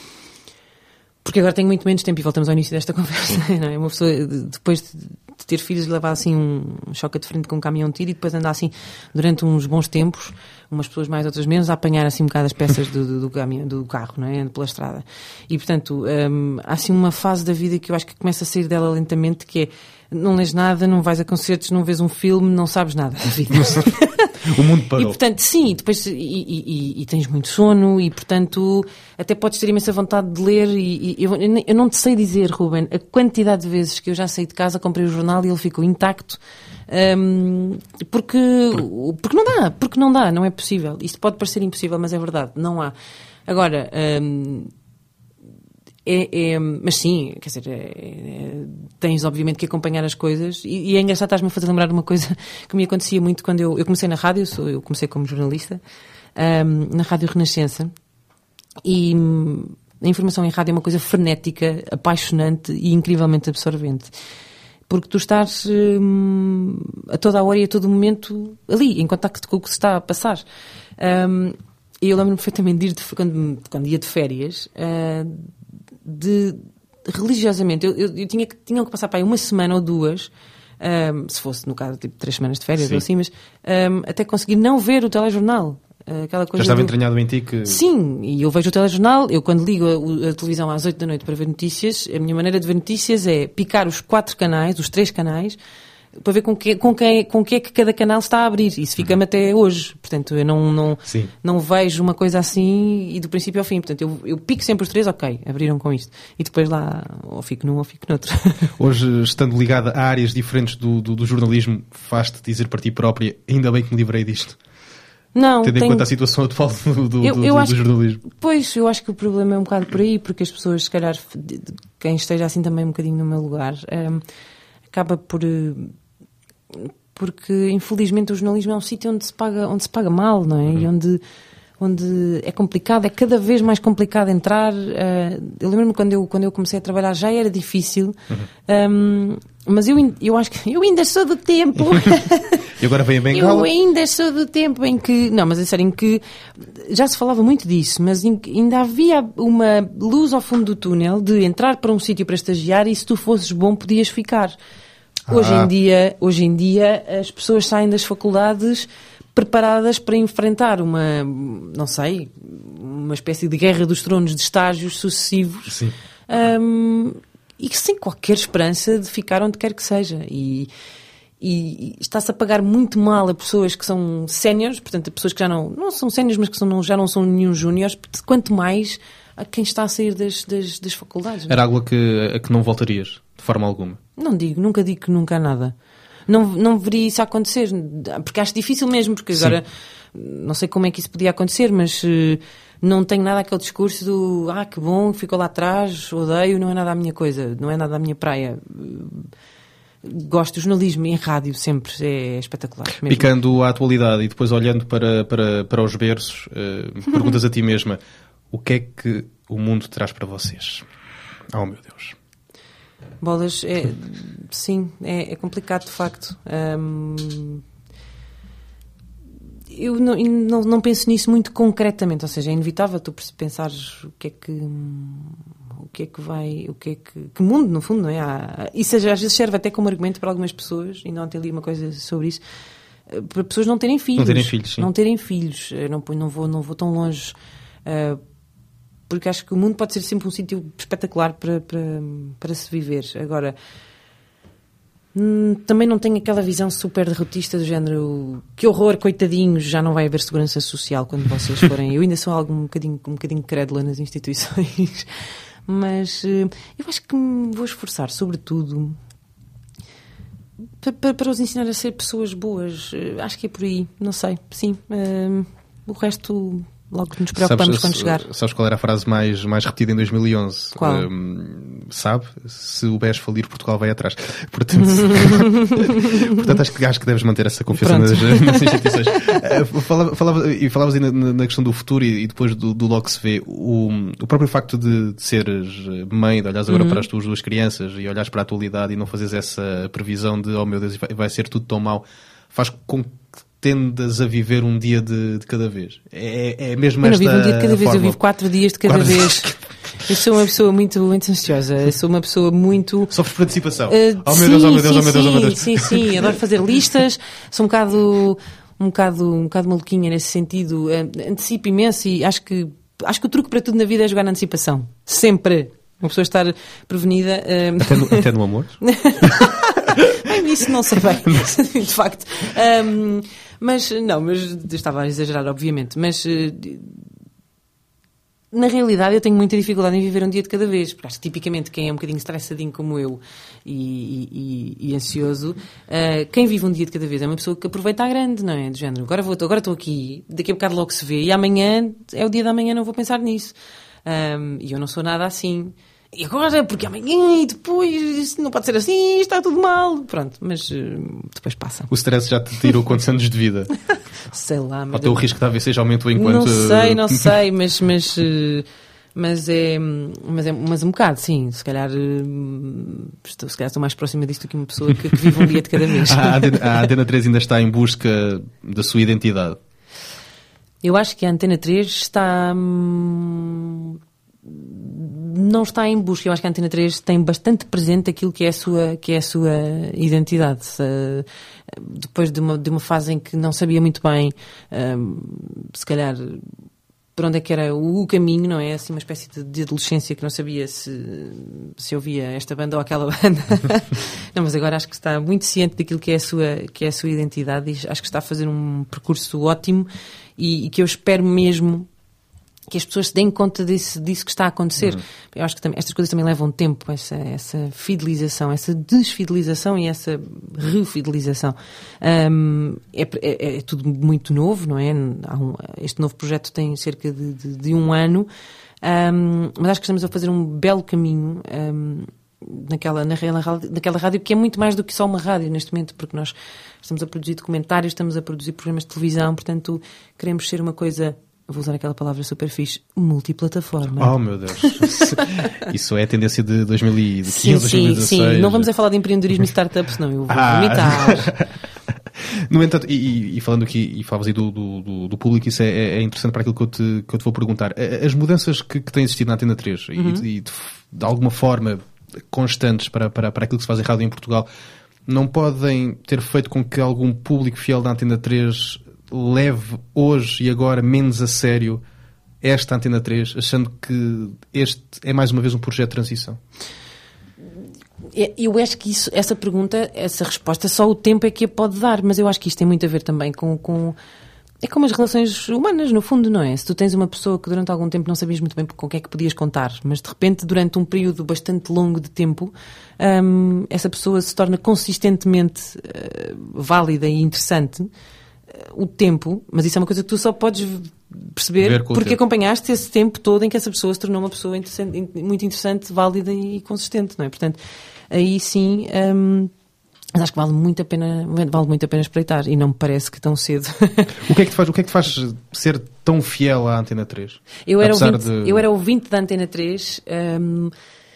porque agora tenho muito menos tempo e voltamos ao início desta conversa, não é? Uma pessoa, depois de, de ter filhos, levar assim um, um choque de frente com um caminhão de tiro e depois andar assim durante uns bons tempos, umas pessoas mais, outras menos, a apanhar assim um bocado as peças do, do, do, caminhão, do carro, não é? Pela estrada. E, portanto, hum, há assim uma fase da vida que eu acho que começa a sair dela lentamente, que é não lês nada, não vais a concertos, não vês um filme, não sabes nada da vida. O mundo parou. E, portanto, sim, depois, e, e, e, e tens muito sono e, portanto, até podes ter imensa vontade de ler e, e eu, eu não te sei dizer, Ruben, a quantidade de vezes que eu já saí de casa, comprei o jornal e ele ficou intacto, um, porque, porque não dá, porque não dá, não é possível. Isto pode parecer impossível, mas é verdade, não há. Agora... Um, É, é, mas sim, quer dizer, é, é, tens obviamente que acompanhar as coisas e, e é engraçado, estás-me a fazer lembrar de uma coisa que me acontecia muito quando eu, eu comecei na rádio, sou, eu comecei como jornalista, um, na Rádio Renascença, e um, a informação em rádio é uma coisa frenética, apaixonante e incrivelmente absorvente. Porque tu estás um, a toda a hora e a todo momento ali, em contacto com o que se está a passar. Um, e eu lembro-me perfeitamente de ir, de, quando, quando ia de férias... Uh, de religiosamente, eu, eu, eu tinha, que, tinha que passar para aí uma semana ou duas, um, se fosse no caso tipo três semanas de férias, sim, ou assim, mas um, até conseguir não ver o telejornal. Aquela coisa. Já estava do... entranhado em ti que... Sim, e eu vejo o telejornal, eu quando ligo a, a televisão às oito da noite para ver notícias, a minha maneira de ver notícias é picar os quatro canais, os três canais, para ver com que, com, quem, com que é que cada canal está a abrir. Isso fica-me até hoje. Portanto, eu não, não, não vejo uma coisa assim e do princípio ao fim. Portanto, eu, eu pico sempre os três, ok, abriram com isto. E depois lá, ou fico num ou fico noutro. Hoje, estando ligada a áreas diferentes do, do, do jornalismo, faz-te dizer para ti própria, ainda bem que me livrei disto? Não, tendo tenho... em conta a situação atual do, do, eu, do, eu do, acho do jornalismo. Que, pois, eu acho que o problema é um bocado por aí, porque as pessoas, se calhar, quem esteja assim também um bocadinho no meu lugar, um, acaba por... Porque, infelizmente, o jornalismo é um sítio onde se paga, onde se paga mal, não é? Uhum. E onde, onde é complicado, é cada vez mais complicado entrar. Uh, eu lembro-me quando eu, quando eu comecei a trabalhar já era difícil, uhum. um, mas eu, eu acho que eu ainda sou do tempo. E agora vem a Eu bengala. ainda sou do tempo em que... Não, mas é sério, em que já se falava muito disso, mas em que ainda havia uma luz ao fundo do túnel de entrar para um sítio para estagiar e se tu fosses bom podias ficar. Hoje Ah. em dia, hoje em dia as pessoas saem das faculdades preparadas para enfrentar uma, não sei, uma espécie de guerra dos tronos de estágios sucessivos. Sim. Um, e sem qualquer esperança de ficar onde quer que seja. E, e está-se a pagar muito mal a pessoas que são séniores, portanto, a pessoas que já não, não são séniores, mas que são, não, já não são nenhum júniores, quanto mais a quem está a sair das, das, das faculdades. Era algo a que, a que não voltarias, de forma alguma. Não digo, nunca digo que nunca há nada. Não, não veria isso acontecer, porque acho difícil mesmo, porque agora não sei como é que isso podia acontecer, mas uh, não tenho nada aquele discurso do ah, que bom, ficou lá atrás, odeio, não é nada a minha coisa, não é nada a minha praia. Uh, gosto do jornalismo em rádio sempre, é espetacular. Mesmo. Picando a atualidade e depois olhando para, para, para os berços, uh, perguntas a ti mesma, o que é que o mundo traz para vocês? Oh meu Deus. Bolas, é, sim, é, é complicado de facto. Hum, eu não, não, não penso nisso muito concretamente, ou seja, é inevitável tu pensares o que é que o que é que vai, o que é que, que mundo no fundo, não é? Há, isso às vezes serve até como argumento para algumas pessoas, e não ontem li uma coisa sobre isso, para pessoas não terem filhos. Não terem filhos, sim. Não terem filhos. Eu não, não, vou, não vou tão longe. Uh, porque acho que o mundo pode ser sempre um sítio espetacular para, para, para se viver. Agora, hum, também não tenho aquela visão super derrotista do género que horror, coitadinhos, já não vai haver segurança social quando vocês forem. Eu ainda sou algo um bocadinho, um bocadinho crédula nas instituições, mas uh, eu acho que me vou esforçar, sobretudo, para, para, para os ensinar a ser pessoas boas. Uh, acho que é por aí, não sei, sim. Uh, o resto... Logo nos preocupamos sabes, quando chegar. Sabes qual era a frase mais, mais repetida em dois mil e onze? Qual? Um, sabe? Se o B E S falir, Portugal vai atrás. Portanto, portanto acho, que, acho que deves manter essa confiança nas, nas instituições. Uh, falava, falava, e falavas aí na, na questão do futuro e, e depois do, do logo se vê. O, o próprio facto de, de seres mãe, de olhares agora uhum. para as tuas duas crianças e olhares para a atualidade e não fazeres essa previsão de, oh meu Deus, vai, vai ser tudo tão mau, faz com que tendas a viver um dia de, de cada vez. É, é mesmo eu esta não vivo um dia de cada vez, forma. Eu vivo quatro dias de cada quatro vez. Eu sou uma pessoa muito, muito ansiosa. Eu sou uma pessoa muito... Sofres por antecipação. Uh, oh, meu sim, Deus, oh meu Deus, sim, oh meu Deus, oh meu Deus. Sim, sim, adoro fazer listas. Sou um bocado, um bocado, um bocado maluquinha nesse sentido. Antecipo imenso e acho que, acho que o truque para tudo na vida é jogar na antecipação. Sempre. Uma pessoa estar prevenida. Uh... Até, no, até no amor? Isso não sei bem, de facto. Um, mas, não, mas estava a exagerar, obviamente. Mas, uh, na realidade, eu tenho muita dificuldade em viver um dia de cada vez. Porque acho que, tipicamente, quem é um bocadinho estressadinho como eu e, e, e ansioso, uh, quem vive um dia de cada vez é uma pessoa que aproveita a grande, não é? Do género, agora vou, agora estou aqui, daqui a bocado logo se vê, e amanhã, é o dia da manhã, não vou pensar nisso. Um, e eu não sou nada assim. E agora, porque amanhã e depois isso não pode ser assim, está tudo mal. Pronto, mas uh, depois passa. O stress já te tirou quantos anos de vida? Sei lá. Ou o teu risco de A V C já aumentou enquanto... Não sei, não sei, mas, mas, uh, mas, é, mas, é, mas um bocado, sim. Se calhar, uh, estou, se calhar estou mais próxima disto do que uma pessoa que, que vive um dia de cada vez. a, Antena, a Antena três ainda está em busca da sua identidade. Eu acho que a Antena três está... Hum, não está em busca. Eu acho que a Antena três tem bastante presente aquilo que é a sua, que é a sua identidade. Se, depois de uma, de uma fase em que não sabia muito bem, um, se calhar, por onde é que era o caminho, não é? Assim, uma espécie de, de adolescência que não sabia se, se ouvia esta banda ou aquela banda. Não, mas agora acho que está muito ciente daquilo que é a sua, que é a sua identidade e acho que está a fazer um percurso ótimo e, e que eu espero mesmo que as pessoas se deem conta disso, disso que está a acontecer. Uhum. Eu acho que também, estas coisas também levam tempo, essa, essa fidelização, essa desfidelização e essa refidelização. Um, é, é, é tudo muito novo, não é? Há um, este novo projeto tem cerca de, de, de um ano, um, mas acho que estamos a fazer um belo caminho um, naquela, na, naquela rádio, que é muito mais do que só uma rádio neste momento, porque nós estamos a produzir documentários, estamos a produzir programas de televisão, portanto queremos ser uma coisa... Vou usar aquela palavra super fixe, multiplataforma. Oh, meu Deus. Isso é a tendência de dois mil e quinze, sim, dois mil e dezasseis. Sim, sim. Não vamos a falar de empreendedorismo e startups, não. Eu vou ah. vomitar. No entanto, e, e falando aqui, e falavas aí do, do, do, do público, isso é, é interessante para aquilo que eu te, que eu te vou perguntar. As mudanças que, que têm existido na Antena três, uhum. e, e de, de alguma forma constantes para, para, para aquilo que se faz em rádio em Portugal, não podem ter feito com que algum público fiel da Antena três leve hoje e agora menos a sério esta Antena três, achando que este é mais uma vez um projeto de transição? Eu acho que isso, essa pergunta, essa resposta, só o tempo é que a pode dar, mas eu acho que isto tem muito a ver também com, com... É como as relações humanas, no fundo, não é? Se tu tens uma pessoa que durante algum tempo não sabias muito bem com o que é que podias contar, mas de repente, durante um período bastante longo de tempo, hum, essa pessoa se torna consistentemente uh, válida e interessante, uh, o tempo, mas isso é uma coisa que tu só podes perceber porque acompanhaste esse tempo todo em que essa pessoa se tornou uma pessoa interessante, muito interessante, válida e consistente, não é? Portanto, aí sim... Hum, mas acho que vale muito a pena, vale muito a pena espreitar, e não me parece que tão cedo. O que é que te faz, o que é que te faz ser tão fiel à Antena três? Eu era, ouvinte, de... eu era ouvinte da Antena três, hum,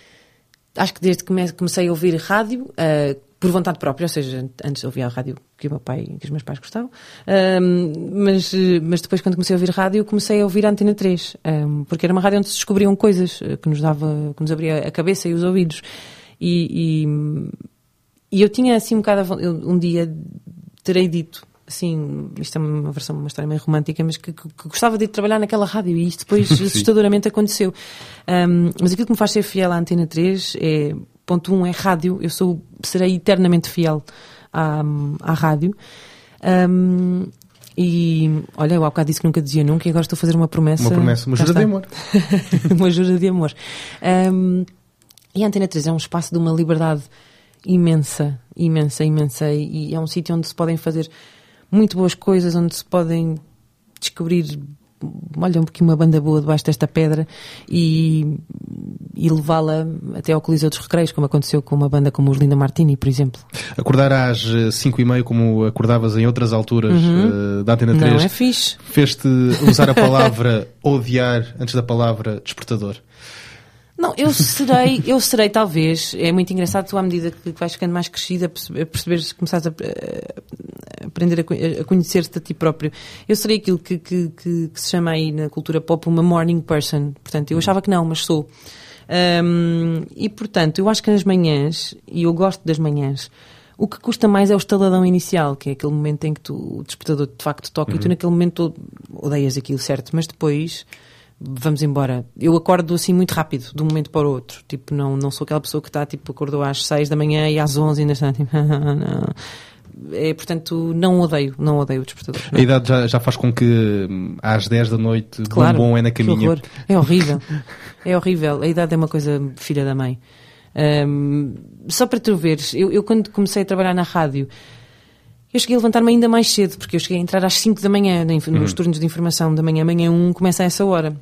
acho que desde que comecei a ouvir rádio, uh, por vontade própria, ou seja, antes ouvia a rádio que o meu pai, que os meus pais gostavam, um, mas, mas depois, quando comecei a ouvir rádio, comecei a ouvir a Antena três, um, porque era uma rádio onde se descobriam coisas que nos dava, que nos abria a cabeça e os ouvidos. E, e, e eu tinha assim um bocado, eu, um dia terei dito, assim, isto é uma versão, uma história meio romântica, mas que, que, que gostava de trabalhar naquela rádio, e isto depois assustadoramente aconteceu. Um, mas aquilo que me faz ser fiel à Antena três é, ponto um, é rádio. Eu sou, serei eternamente fiel à, à rádio. Um, e, olha, eu há bocado disse que nunca dizia nunca, e agora estou a fazer uma promessa. Uma promessa, uma jura de amor. Uma jura de amor. Um, e a Antena três é um espaço de uma liberdade imensa, imensa, imensa, e é um sítio onde se podem fazer muito boas coisas, onde se podem descobrir, olha, um pouquinho uma banda boa debaixo desta pedra e, e levá-la até ao Coliseu dos Recreios, como aconteceu com uma banda como os Linda Martini, por exemplo. Acordar às cinco e meia, como acordavas em outras alturas, uhum. uh, da Antena três, não é fixe. Fez-te usar a palavra odiar antes da palavra despertador? Não, eu serei, eu serei talvez, é muito engraçado, tu à medida que vais ficando mais crescida, perceberes, começares a, a aprender a conhecer-te a ti próprio. Eu serei aquilo que, que, que, que se chama aí na cultura pop uma morning person. Portanto, eu achava que não, mas sou. Um, e portanto, eu acho que nas manhãs, e eu gosto das manhãs, o que custa mais é o estaladão inicial, que é aquele momento em que tu, o despertador de facto toca, uhum. e tu naquele momento odeias aquilo, certo? Mas depois... vamos embora. Eu acordo assim muito rápido, de um momento para o outro. Tipo, não, não sou aquela pessoa que está, tipo, acordou às seis da manhã e às onze ainda está, tipo, não. É, portanto, não odeio, não odeio o despertador. Não. A idade já, já faz com que às dez da noite, claro, bom bom é na caminha. É horrível. É horrível. A idade é uma coisa filha da mãe. Um, só para tu veres, eu, eu quando comecei a trabalhar na rádio, eu cheguei a levantar-me ainda mais cedo, porque eu cheguei a entrar às cinco da manhã, nos uhum. turnos de informação da manhã. Manhã um começa a essa hora.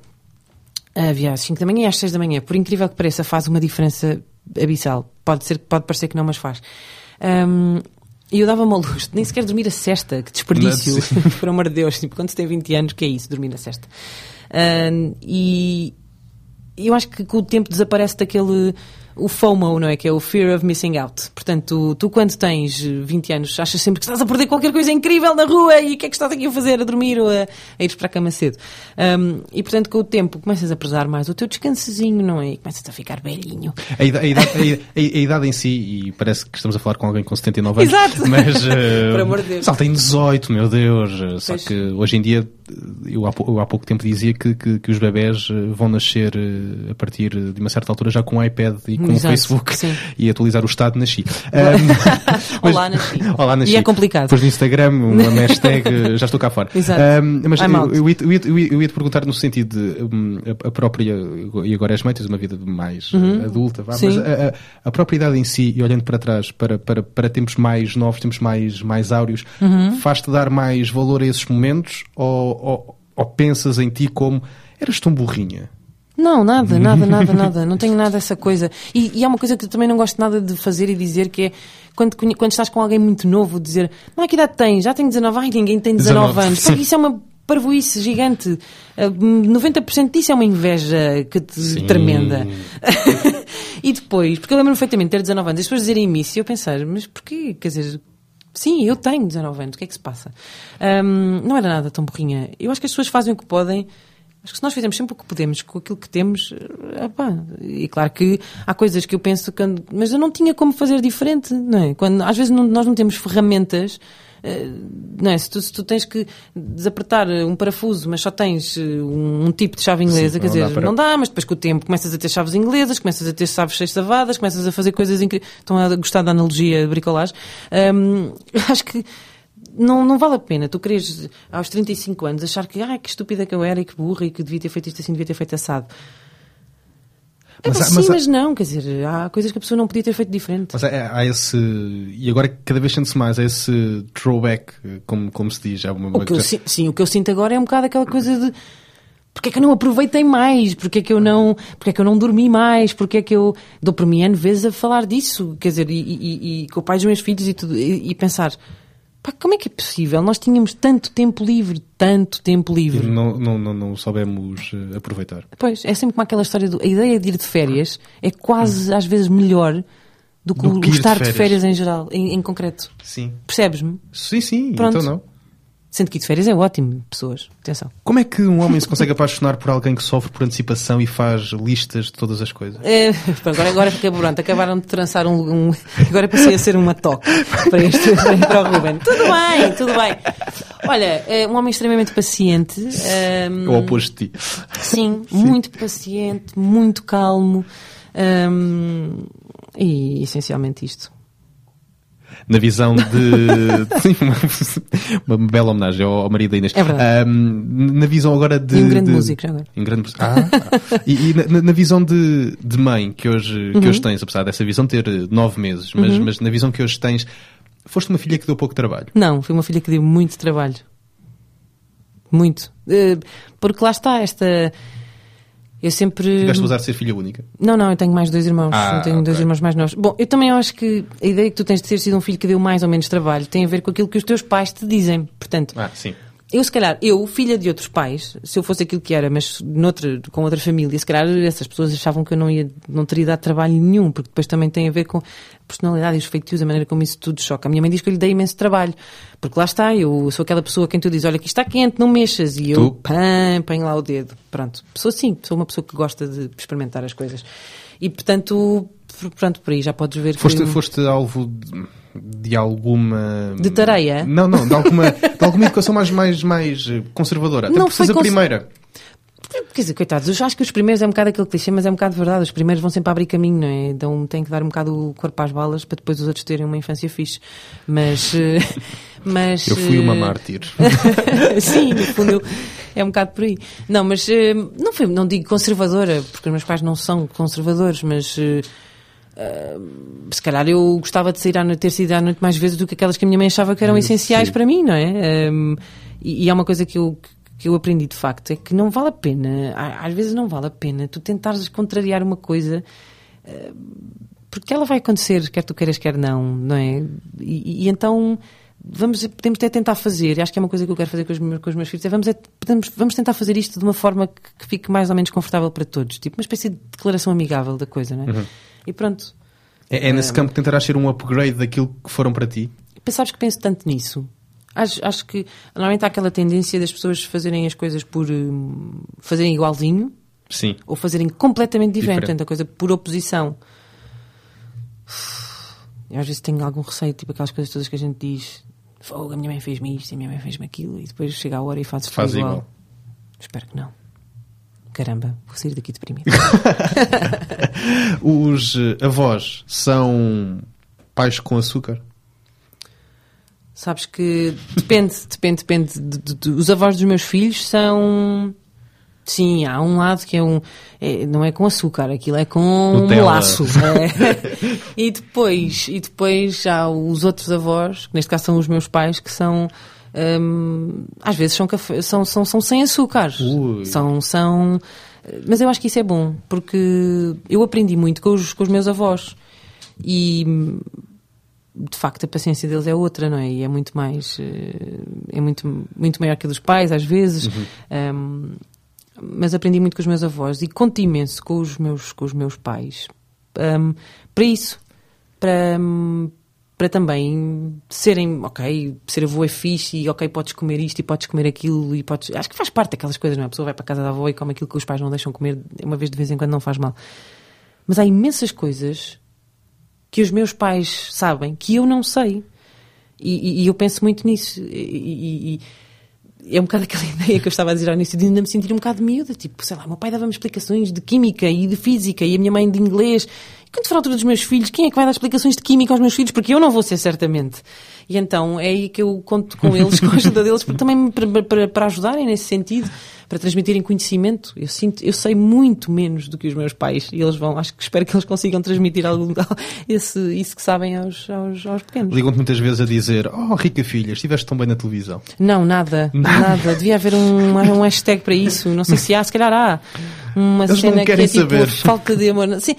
Havia às cinco da manhã e às seis da manhã. Por incrível que pareça, faz uma diferença abissal. Pode ser, pode parecer que não, mas faz. Um, e eu dava-me ao luxo de nem sequer dormir a sesta. Que desperdício. Por amor de Deus. Tipo, quando se tem vinte anos, que é isso? Dormir a sesta. Um, e eu acho que com o tempo desaparece daquele... o FOMO, não é? Que é o Fear of Missing Out. Portanto, tu, tu quando tens vinte anos, achas sempre que estás a perder qualquer coisa incrível na rua e o que é que estás aqui a fazer? A dormir ou a, a ir para a cama cedo? Um, e, portanto, com o tempo começas a prezar mais o teu descansozinho, não é? E começas a ficar velhinho. A idade, a, idade, a, idade, a idade em si, e parece que estamos a falar com alguém com setenta e nove anos. Exato! Mas, uh, por amor de Deus. Só tem dezoito, meu Deus. Só pois. Que hoje em dia, eu há, eu há pouco tempo dizia que, que, que os bebés vão nascer a partir de uma certa altura já com um iPad e com o Facebook. Sim. E atualizar o estado nasci. Um, mas, olá, nasci. Olá, nasci. E é complicado. Depois no Instagram, uma hashtag, já estou cá fora. Exato. Um, mas eu, eu, eu, eu, eu ia te perguntar no sentido de um, a, a própria, e agora és mãe, tens uma vida mais uhum. adulta, vá, mas a, a própria idade em si, e olhando para trás, para, para, para tempos mais novos, tempos mais, mais áureos, uhum. faz-te dar mais valor a esses momentos ou, ou, ou pensas em ti como eras tão burrinha? Não, nada, nada, nada, nada. Não tenho nada dessa coisa. E, e há uma coisa que eu também não gosto nada de fazer e dizer, que é quando, quando estás com alguém muito novo, dizer, não, que idade tens? Já tenho dezanove. Ai, ninguém tem dezanove anos. Porque isso é uma parvoíce gigante. Uh, noventa por cento disso é uma inveja que te Sim. tremenda. E depois, porque eu lembro-me perfeitamente de ter dezanove anos, e as pessoas dizerem-me isso e eu pensar, mas porquê? Quer dizer, Sim, eu tenho dezanove anos, o que é que se passa? Um, não era nada tão burrinha. Eu acho que as pessoas fazem o que podem. Acho que se nós fizermos sempre o que podemos com aquilo que temos, opá, e claro que há coisas que eu penso, que, mas eu não tinha como fazer diferente, não é? Quando, às vezes não, nós não temos ferramentas, não é? Se tu, se tu tens que desapertar um parafuso, mas só tens um, um tipo de chave inglesa, Sim, quer não dizer, dá para... não dá, mas depois com o tempo começas a ter chaves inglesas, começas a ter chaves sextavadas, começas a fazer coisas incríveis. Estão a gostar da analogia de bricolagem. Um, acho que Não, não vale a pena tu queres, aos trinta e cinco anos, achar que, ah, que estúpida que eu era e que burra e que devia ter feito isto assim, devia ter feito assado. É, mas, sim, mas, mas não, quer dizer, há coisas que a pessoa não podia ter feito diferente. Mas há, há esse, e agora cada vez sente-se mais, há esse throwback, como, como se diz. Há uma, uma o que eu, sim, o que eu sinto agora é um bocado aquela coisa de porque é que eu não aproveitei mais, porque é que eu não, porque é que eu não dormi mais, porque é que eu dou por mim N vezes a falar disso, quer dizer, e, e, e, e com o pai dos meus filhos e, tudo, e, e pensar... Pá, como é que é possível? Nós tínhamos tanto tempo livre, tanto tempo livre. E não, não, não, não soubemos uh, aproveitar. Pois, é sempre como aquela história do... A ideia de ir de férias é quase, às vezes, melhor do que, do que o estar de férias. de férias em geral, em, em concreto. Sim. Percebes-me? Sim, sim. Pronto. Então não. Sendo que ir de férias é ótimo, pessoas. Atenção. Como é que um homem se consegue apaixonar por alguém que sofre por antecipação e faz listas de todas as coisas? É, agora, agora fica pronto. Acabaram de trançar um, um... Agora passei a ser uma toque para, este, para, para o Ruben. Tudo bem, tudo bem. Olha, é um homem extremamente paciente. Um... O oposto de ti. Sim, sim, muito paciente, muito calmo. Um... E essencialmente isto. Na visão de... Sim, uma, uma bela homenagem ao, ao marido da Inês. É verdade. Um, na visão agora de... E um grande de... músico já agora. Um grande músico. Ah, ah. E, e na, na visão de, de mãe que hoje, uhum. que hoje tens, apesar dessa visão ter nove meses, mas, uhum. mas na visão que hoje tens, foste uma filha que deu pouco trabalho? Não, fui uma filha que deu muito trabalho. Muito. Uh, porque lá está esta... Eu sempre... Tiveste usar de ser filha única? Não, não, eu tenho mais dois irmãos. Ah, eu tenho okay. dois irmãos mais novos. Bom, eu também acho que a ideia que tu tens de ter sido um filho que deu mais ou menos trabalho tem a ver com aquilo que os teus pais te dizem. Portanto, ah, sim. eu se calhar, eu, filha de outros pais, se eu fosse aquilo que era, mas noutra, com outra família, se calhar essas pessoas achavam que eu não, ia, não teria dado trabalho nenhum, porque depois também tem a ver com a personalidade e os feitios, a maneira como isso tudo choca. A minha mãe diz que eu lhe dei imenso trabalho, porque lá está, eu sou aquela pessoa a quem tu dizes, olha, aqui está quente, não mexas, e eu, pam, ponho lá o dedo. Pronto, sou assim, sou uma pessoa que gosta de experimentar as coisas. E, portanto, pronto, por aí já podes ver foste, que... Foste alvo de, de alguma... De tareia? Não, não, de alguma, de alguma educação mais, mais, mais conservadora. Até não porque foi fez a cons... primeira. Quer dizer, coitados, eu acho que os primeiros é um bocado aquele clichê, mas é um bocado verdade. Os primeiros vão sempre abrir caminho, não é? Então têm que dar um bocado o corpo às balas para depois os outros terem uma infância fixe. Mas... mas eu fui uma mártir. Sim, no fundo é um bocado por aí. Não, mas não, foi, não digo conservadora, porque os meus pais não são conservadores, mas... Uh, se calhar eu gostava de sair à noite, ter saído à noite mais vezes do que aquelas que a minha mãe achava que eram eu essenciais sei. Para mim, não é? Um, e, e há uma coisa que eu... que eu aprendi de facto, é que não vale a pena, às vezes não vale a pena tu tentares contrariar uma coisa, porque ela vai acontecer, quer tu queiras, quer não, não é? E, e então vamos, podemos até tentar fazer, e acho que é uma coisa que eu quero fazer com os meus, com os meus filhos, é vamos, é, podemos, vamos tentar fazer isto de uma forma que, que fique mais ou menos confortável para todos, tipo uma espécie de declaração amigável da coisa, não é? Uhum. E pronto. É, é nesse um, campo que tentarás ser um upgrade daquilo que foram para ti? Sabes que penso tanto nisso. Acho, acho que normalmente há aquela tendência das pessoas fazerem as coisas por um, fazerem igualzinho. Sim. Ou fazerem completamente diferente, diferente. Portanto, a coisa por oposição. Eu às vezes tenho algum receio, tipo aquelas coisas todas que a gente diz, fogo, a minha mãe fez-me isto, a minha mãe fez-me aquilo, e depois chega a hora e faz tudo Faz igual. igual. Espero que não. Caramba, vou sair daqui deprimido. Os avós são pais com açúcar? Sabes que depende, depende, depende. De, de, de, os avós dos meus filhos são... Sim, há um lado que é um... É, não é com açúcar, aquilo é com Nutella. Molaço. É. e, depois, e depois há os outros avós, que neste caso são os meus pais, que são... Hum, às vezes são, café, são, são, são sem açúcar. Ui. São, são... Mas eu acho que isso é bom, porque eu aprendi muito com os, com os meus avós. E... de facto a paciência deles é outra, não é? E é muito mais é muito, muito maior que a dos pais às vezes. Uhum. Um, mas aprendi muito com os meus avós e conto imenso com os meus, com os meus pais um, para isso, para, um, para também serem, ok, ser avô é fixe e ok, podes comer isto e podes comer aquilo e podes... Acho que faz parte daquelas coisas, não é? A pessoa vai para a casa da avó e come aquilo que os pais não deixam comer, uma vez de vez em quando não faz mal. Mas há imensas coisas que os meus pais sabem que eu não sei. E, e, e eu penso muito nisso. E, e, e é um bocado aquela ideia que eu estava a dizer ao início de ainda me sentir um bocado miúda. Tipo, sei lá, o meu pai dava-me explicações de química e de física e a minha mãe de inglês. E quando for a altura dos meus filhos, quem é que vai dar explicações de química aos meus filhos? Porque eu não vou ser, certamente. E então é aí que eu conto com eles, com a ajuda deles, porque também para, para, para ajudarem nesse sentido, para transmitirem conhecimento. Eu sinto, eu sei muito menos do que os meus pais e eles vão, acho que espero que eles consigam transmitir algum, esse, isso que sabem aos, aos, aos pequenos. Ligam-te muitas vezes a dizer: oh, rica filha, estiveste tão bem na televisão. Não, nada, nada. Devia haver um, um hashtag para isso. Não sei se há, se calhar há. Uma eles cena não que é querem tipo saber. falta de amor. Sim.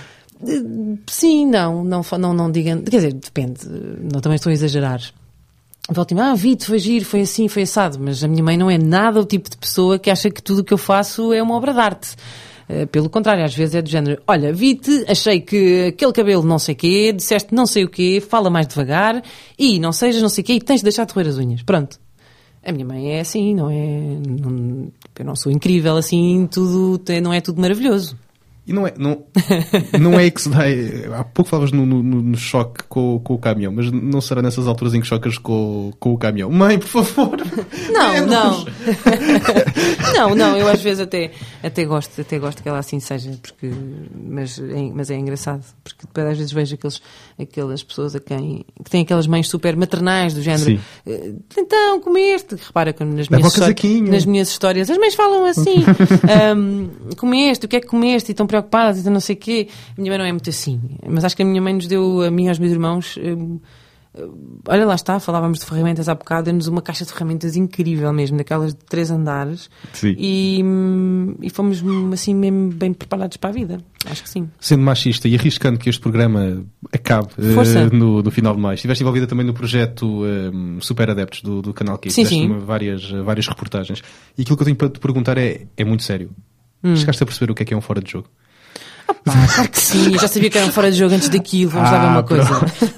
Sim, não, não, não, não digam. Quer dizer, depende. Não, também estou a exagerar. Volto-me, ah, Vito, foi giro, foi assim, foi assado. Mas a minha mãe não é nada o tipo de pessoa que acha que tudo o que eu faço é uma obra de arte. Uh, pelo contrário, às vezes é do género: olha, vi-te, achei que aquele cabelo não sei o quê, disseste não sei o quê, fala mais devagar e não sejas não sei o quê e tens de deixar de roer as unhas. Pronto. A minha mãe é assim, não é... Não, eu não sou incrível assim, tudo, não é tudo maravilhoso. E não é, não, não é que se dá... Há pouco falavas no, no, no choque com, com o caminhão, mas não será nessas alturas em que chocas com, com o caminhão? Mãe, por favor! Não, é, não. Não, não, eu às vezes até, até gosto, até gosto que ela assim seja, porque, mas, é, mas é engraçado, porque depois às vezes vejo aqueles, aquelas pessoas a quem, que têm aquelas mães super maternais do género. Sim. Então, comeste, repara que nas minhas, histórias, nas minhas histórias as mães falam assim, um, comeste, o que é que comeste? E estão preocupadas, então não sei o quê. A minha mãe não é muito assim, mas acho que a minha mãe nos deu, a mim e aos meus irmãos, um, olha lá está, falávamos de ferramentas há bocado, deu-nos uma caixa de ferramentas incrível mesmo, daquelas de três andares. Sim. E, e fomos assim mesmo bem preparados para a vida, acho que sim. Sendo machista e arriscando que este programa acabe uh, no, no final de maio, estiveste envolvida também no projeto um, Super Adeptos do, do Canal Q, fizeste várias, várias reportagens, e aquilo que eu tenho para te perguntar é, é muito sério. Hum. Chegaste a perceber o que é que é um fora de jogo? Ah, pá, claro que sim, eu já sabia que era um fora de jogo antes daquilo, vamos lá ver uma coisa.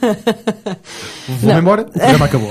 Vou-me embora, o programa acabou.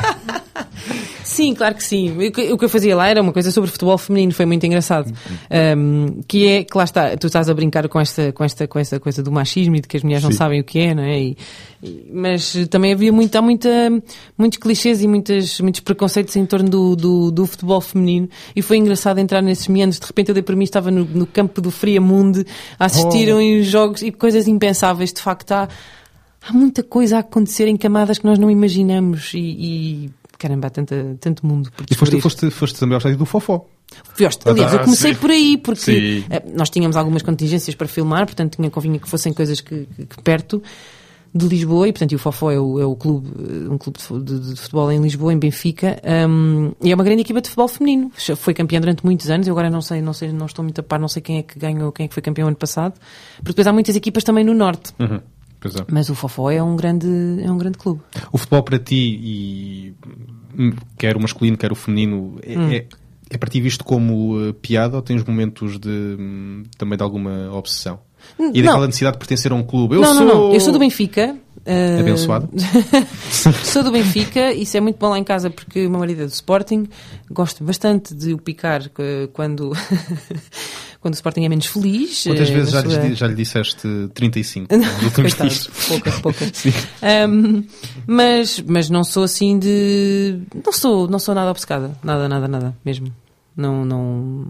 Sim, claro que sim. O que, o que eu fazia lá era uma coisa sobre futebol feminino, foi muito engraçado. Um, que é, que lá está, tu estás a brincar com esta, com esta, com esta coisa do machismo e de que as mulheres sim. não sabem o que é, não é? E, e, mas também havia muito, há muita, muitos clichês e muitas, muitos preconceitos em torno do, do, do futebol feminino, e foi engraçado entrar nesses meandros. De repente eu dei para mim, estava no, no campo do Friamundo a assistir oh. a jogos e coisas impensáveis. De facto, há, há muita coisa a acontecer em camadas que nós não imaginamos e... e caramba, há tanta, tanto mundo por descobrir. E foste, foste, foste também ao estádio do Fofó. Foste. Aliás, ah, eu comecei sim. por aí, porque sim. nós tínhamos algumas contingências para filmar, portanto tinha convinha que fossem coisas que, que, que perto de Lisboa, e portanto e o Fofó é o, é o clube, um clube de, de, de futebol em Lisboa, em Benfica, um, e é uma grande equipa de futebol feminino. Foi campeã durante muitos anos, eu agora não sei, não sei, não estou muito a par, não sei quem é que ganhou, quem é que foi campeão ano passado, porque depois há muitas equipas também no Norte. Uhum. Pois é. Mas o Fofó é um grande, é um grande clube. O futebol para ti, e quer o masculino, quer o feminino, é, hum. é, é para ti visto como uh, piada, ou tens momentos de, um, também de alguma obsessão? E não. daquela necessidade de pertencer a um clube? Eu não, sou... não, não. Eu sou do Benfica. Uh... Abençoado. Sou do Benfica, isso é muito bom lá em casa porque o meu marido é do Sporting. Gosto bastante de o picar quando... quando o Sporting é menos feliz. Quantas vezes já, sua... lhe, já lhe disseste trinta e cinco? Coitado, poucas, poucas. Um, mas, mas não sou assim de... Não sou, não sou nada obcecada. Nada, nada, nada. Mesmo. Não... não...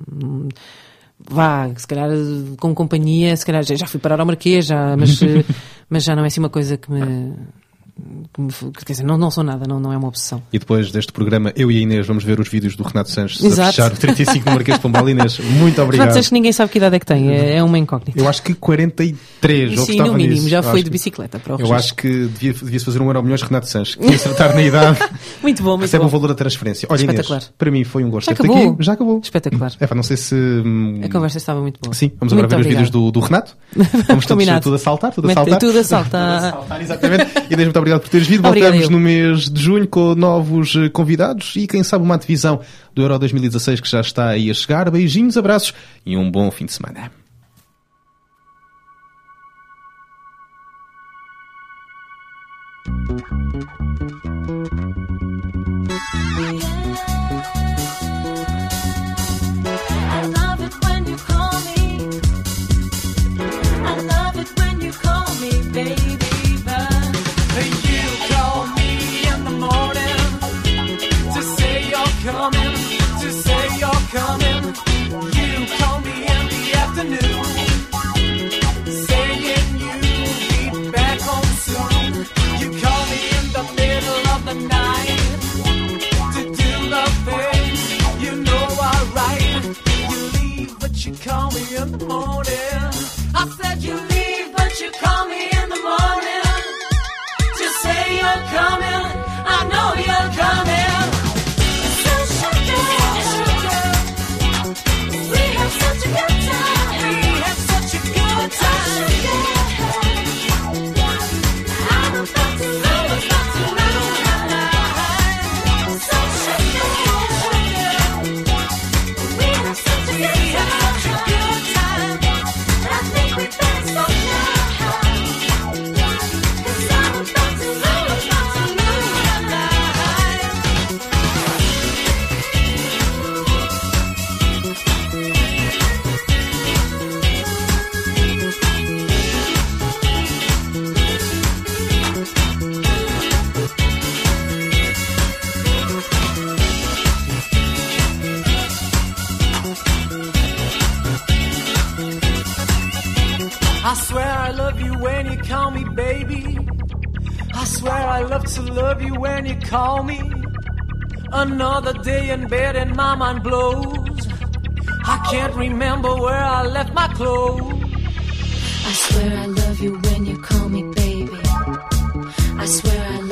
Vá, se calhar com companhia, se calhar já, já fui parar ao Marquês, já, mas, mas já não é assim uma coisa que me... Quer dizer, não, não sou nada, não, não é uma obsessão. E depois deste programa, eu e a Inês vamos ver os vídeos do Renato Sanches Exato. a fechar o trinta e cinco no Marquês de Pombal. Inês, muito obrigado. Renato Sanches ninguém sabe que idade é que tem, é, é uma incógnita. Eu acho que quarenta e três, ou sim, no mínimo, nisso. já foi acho de bicicleta para o Eu acho que devia, devia-se fazer um euro milhões Renato Sanches, que ia acertar na idade. Muito bom, muito recebe bom. o valor da transferência. Olha, Inês, para mim foi um gosto. Já acabou. Aqui. Já acabou. Espetacular. É, pá, não sei se... Hum... A conversa estava muito boa. Sim, vamos muito agora ver obrigado. os vídeos do, do Renato. Vamos todos, tudo a saltar, tudo a saltar. Tudo a saltar. Tudo a saltar, exatamente. Inês, muito obrigado por teres vindo. Voltamos no mês de junho com novos convidados e quem sabe uma divisão do Euro dois mil e dezasseis que já está aí a chegar. Beijinhos, abraços e um bom fim de semana. I love it when you call me. I love it when you call me, baby. But You call me in the morning to say you're coming, to say you're coming. You call me in the afternoon, saying you'll be back home soon. You call me in the middle of the night to do the things you know are right. You leave, but you call me in the morning. I said you leave, but you call me in the morning. Just say you're coming, I know you're coming. so sugar, we have such a good time. We had such a good time. I'm about to lose, about to lose. So sugar, we have such a good We had such a time. good time. I think we better slow down. 'Cause I'm about to lose, about to lose my mind. I swear I love you when you call me baby. I swear I love to love you when you call me. Another day in bed and my mind blows. I can't remember where I left my clothes. I swear I love you when you call me baby. I swear I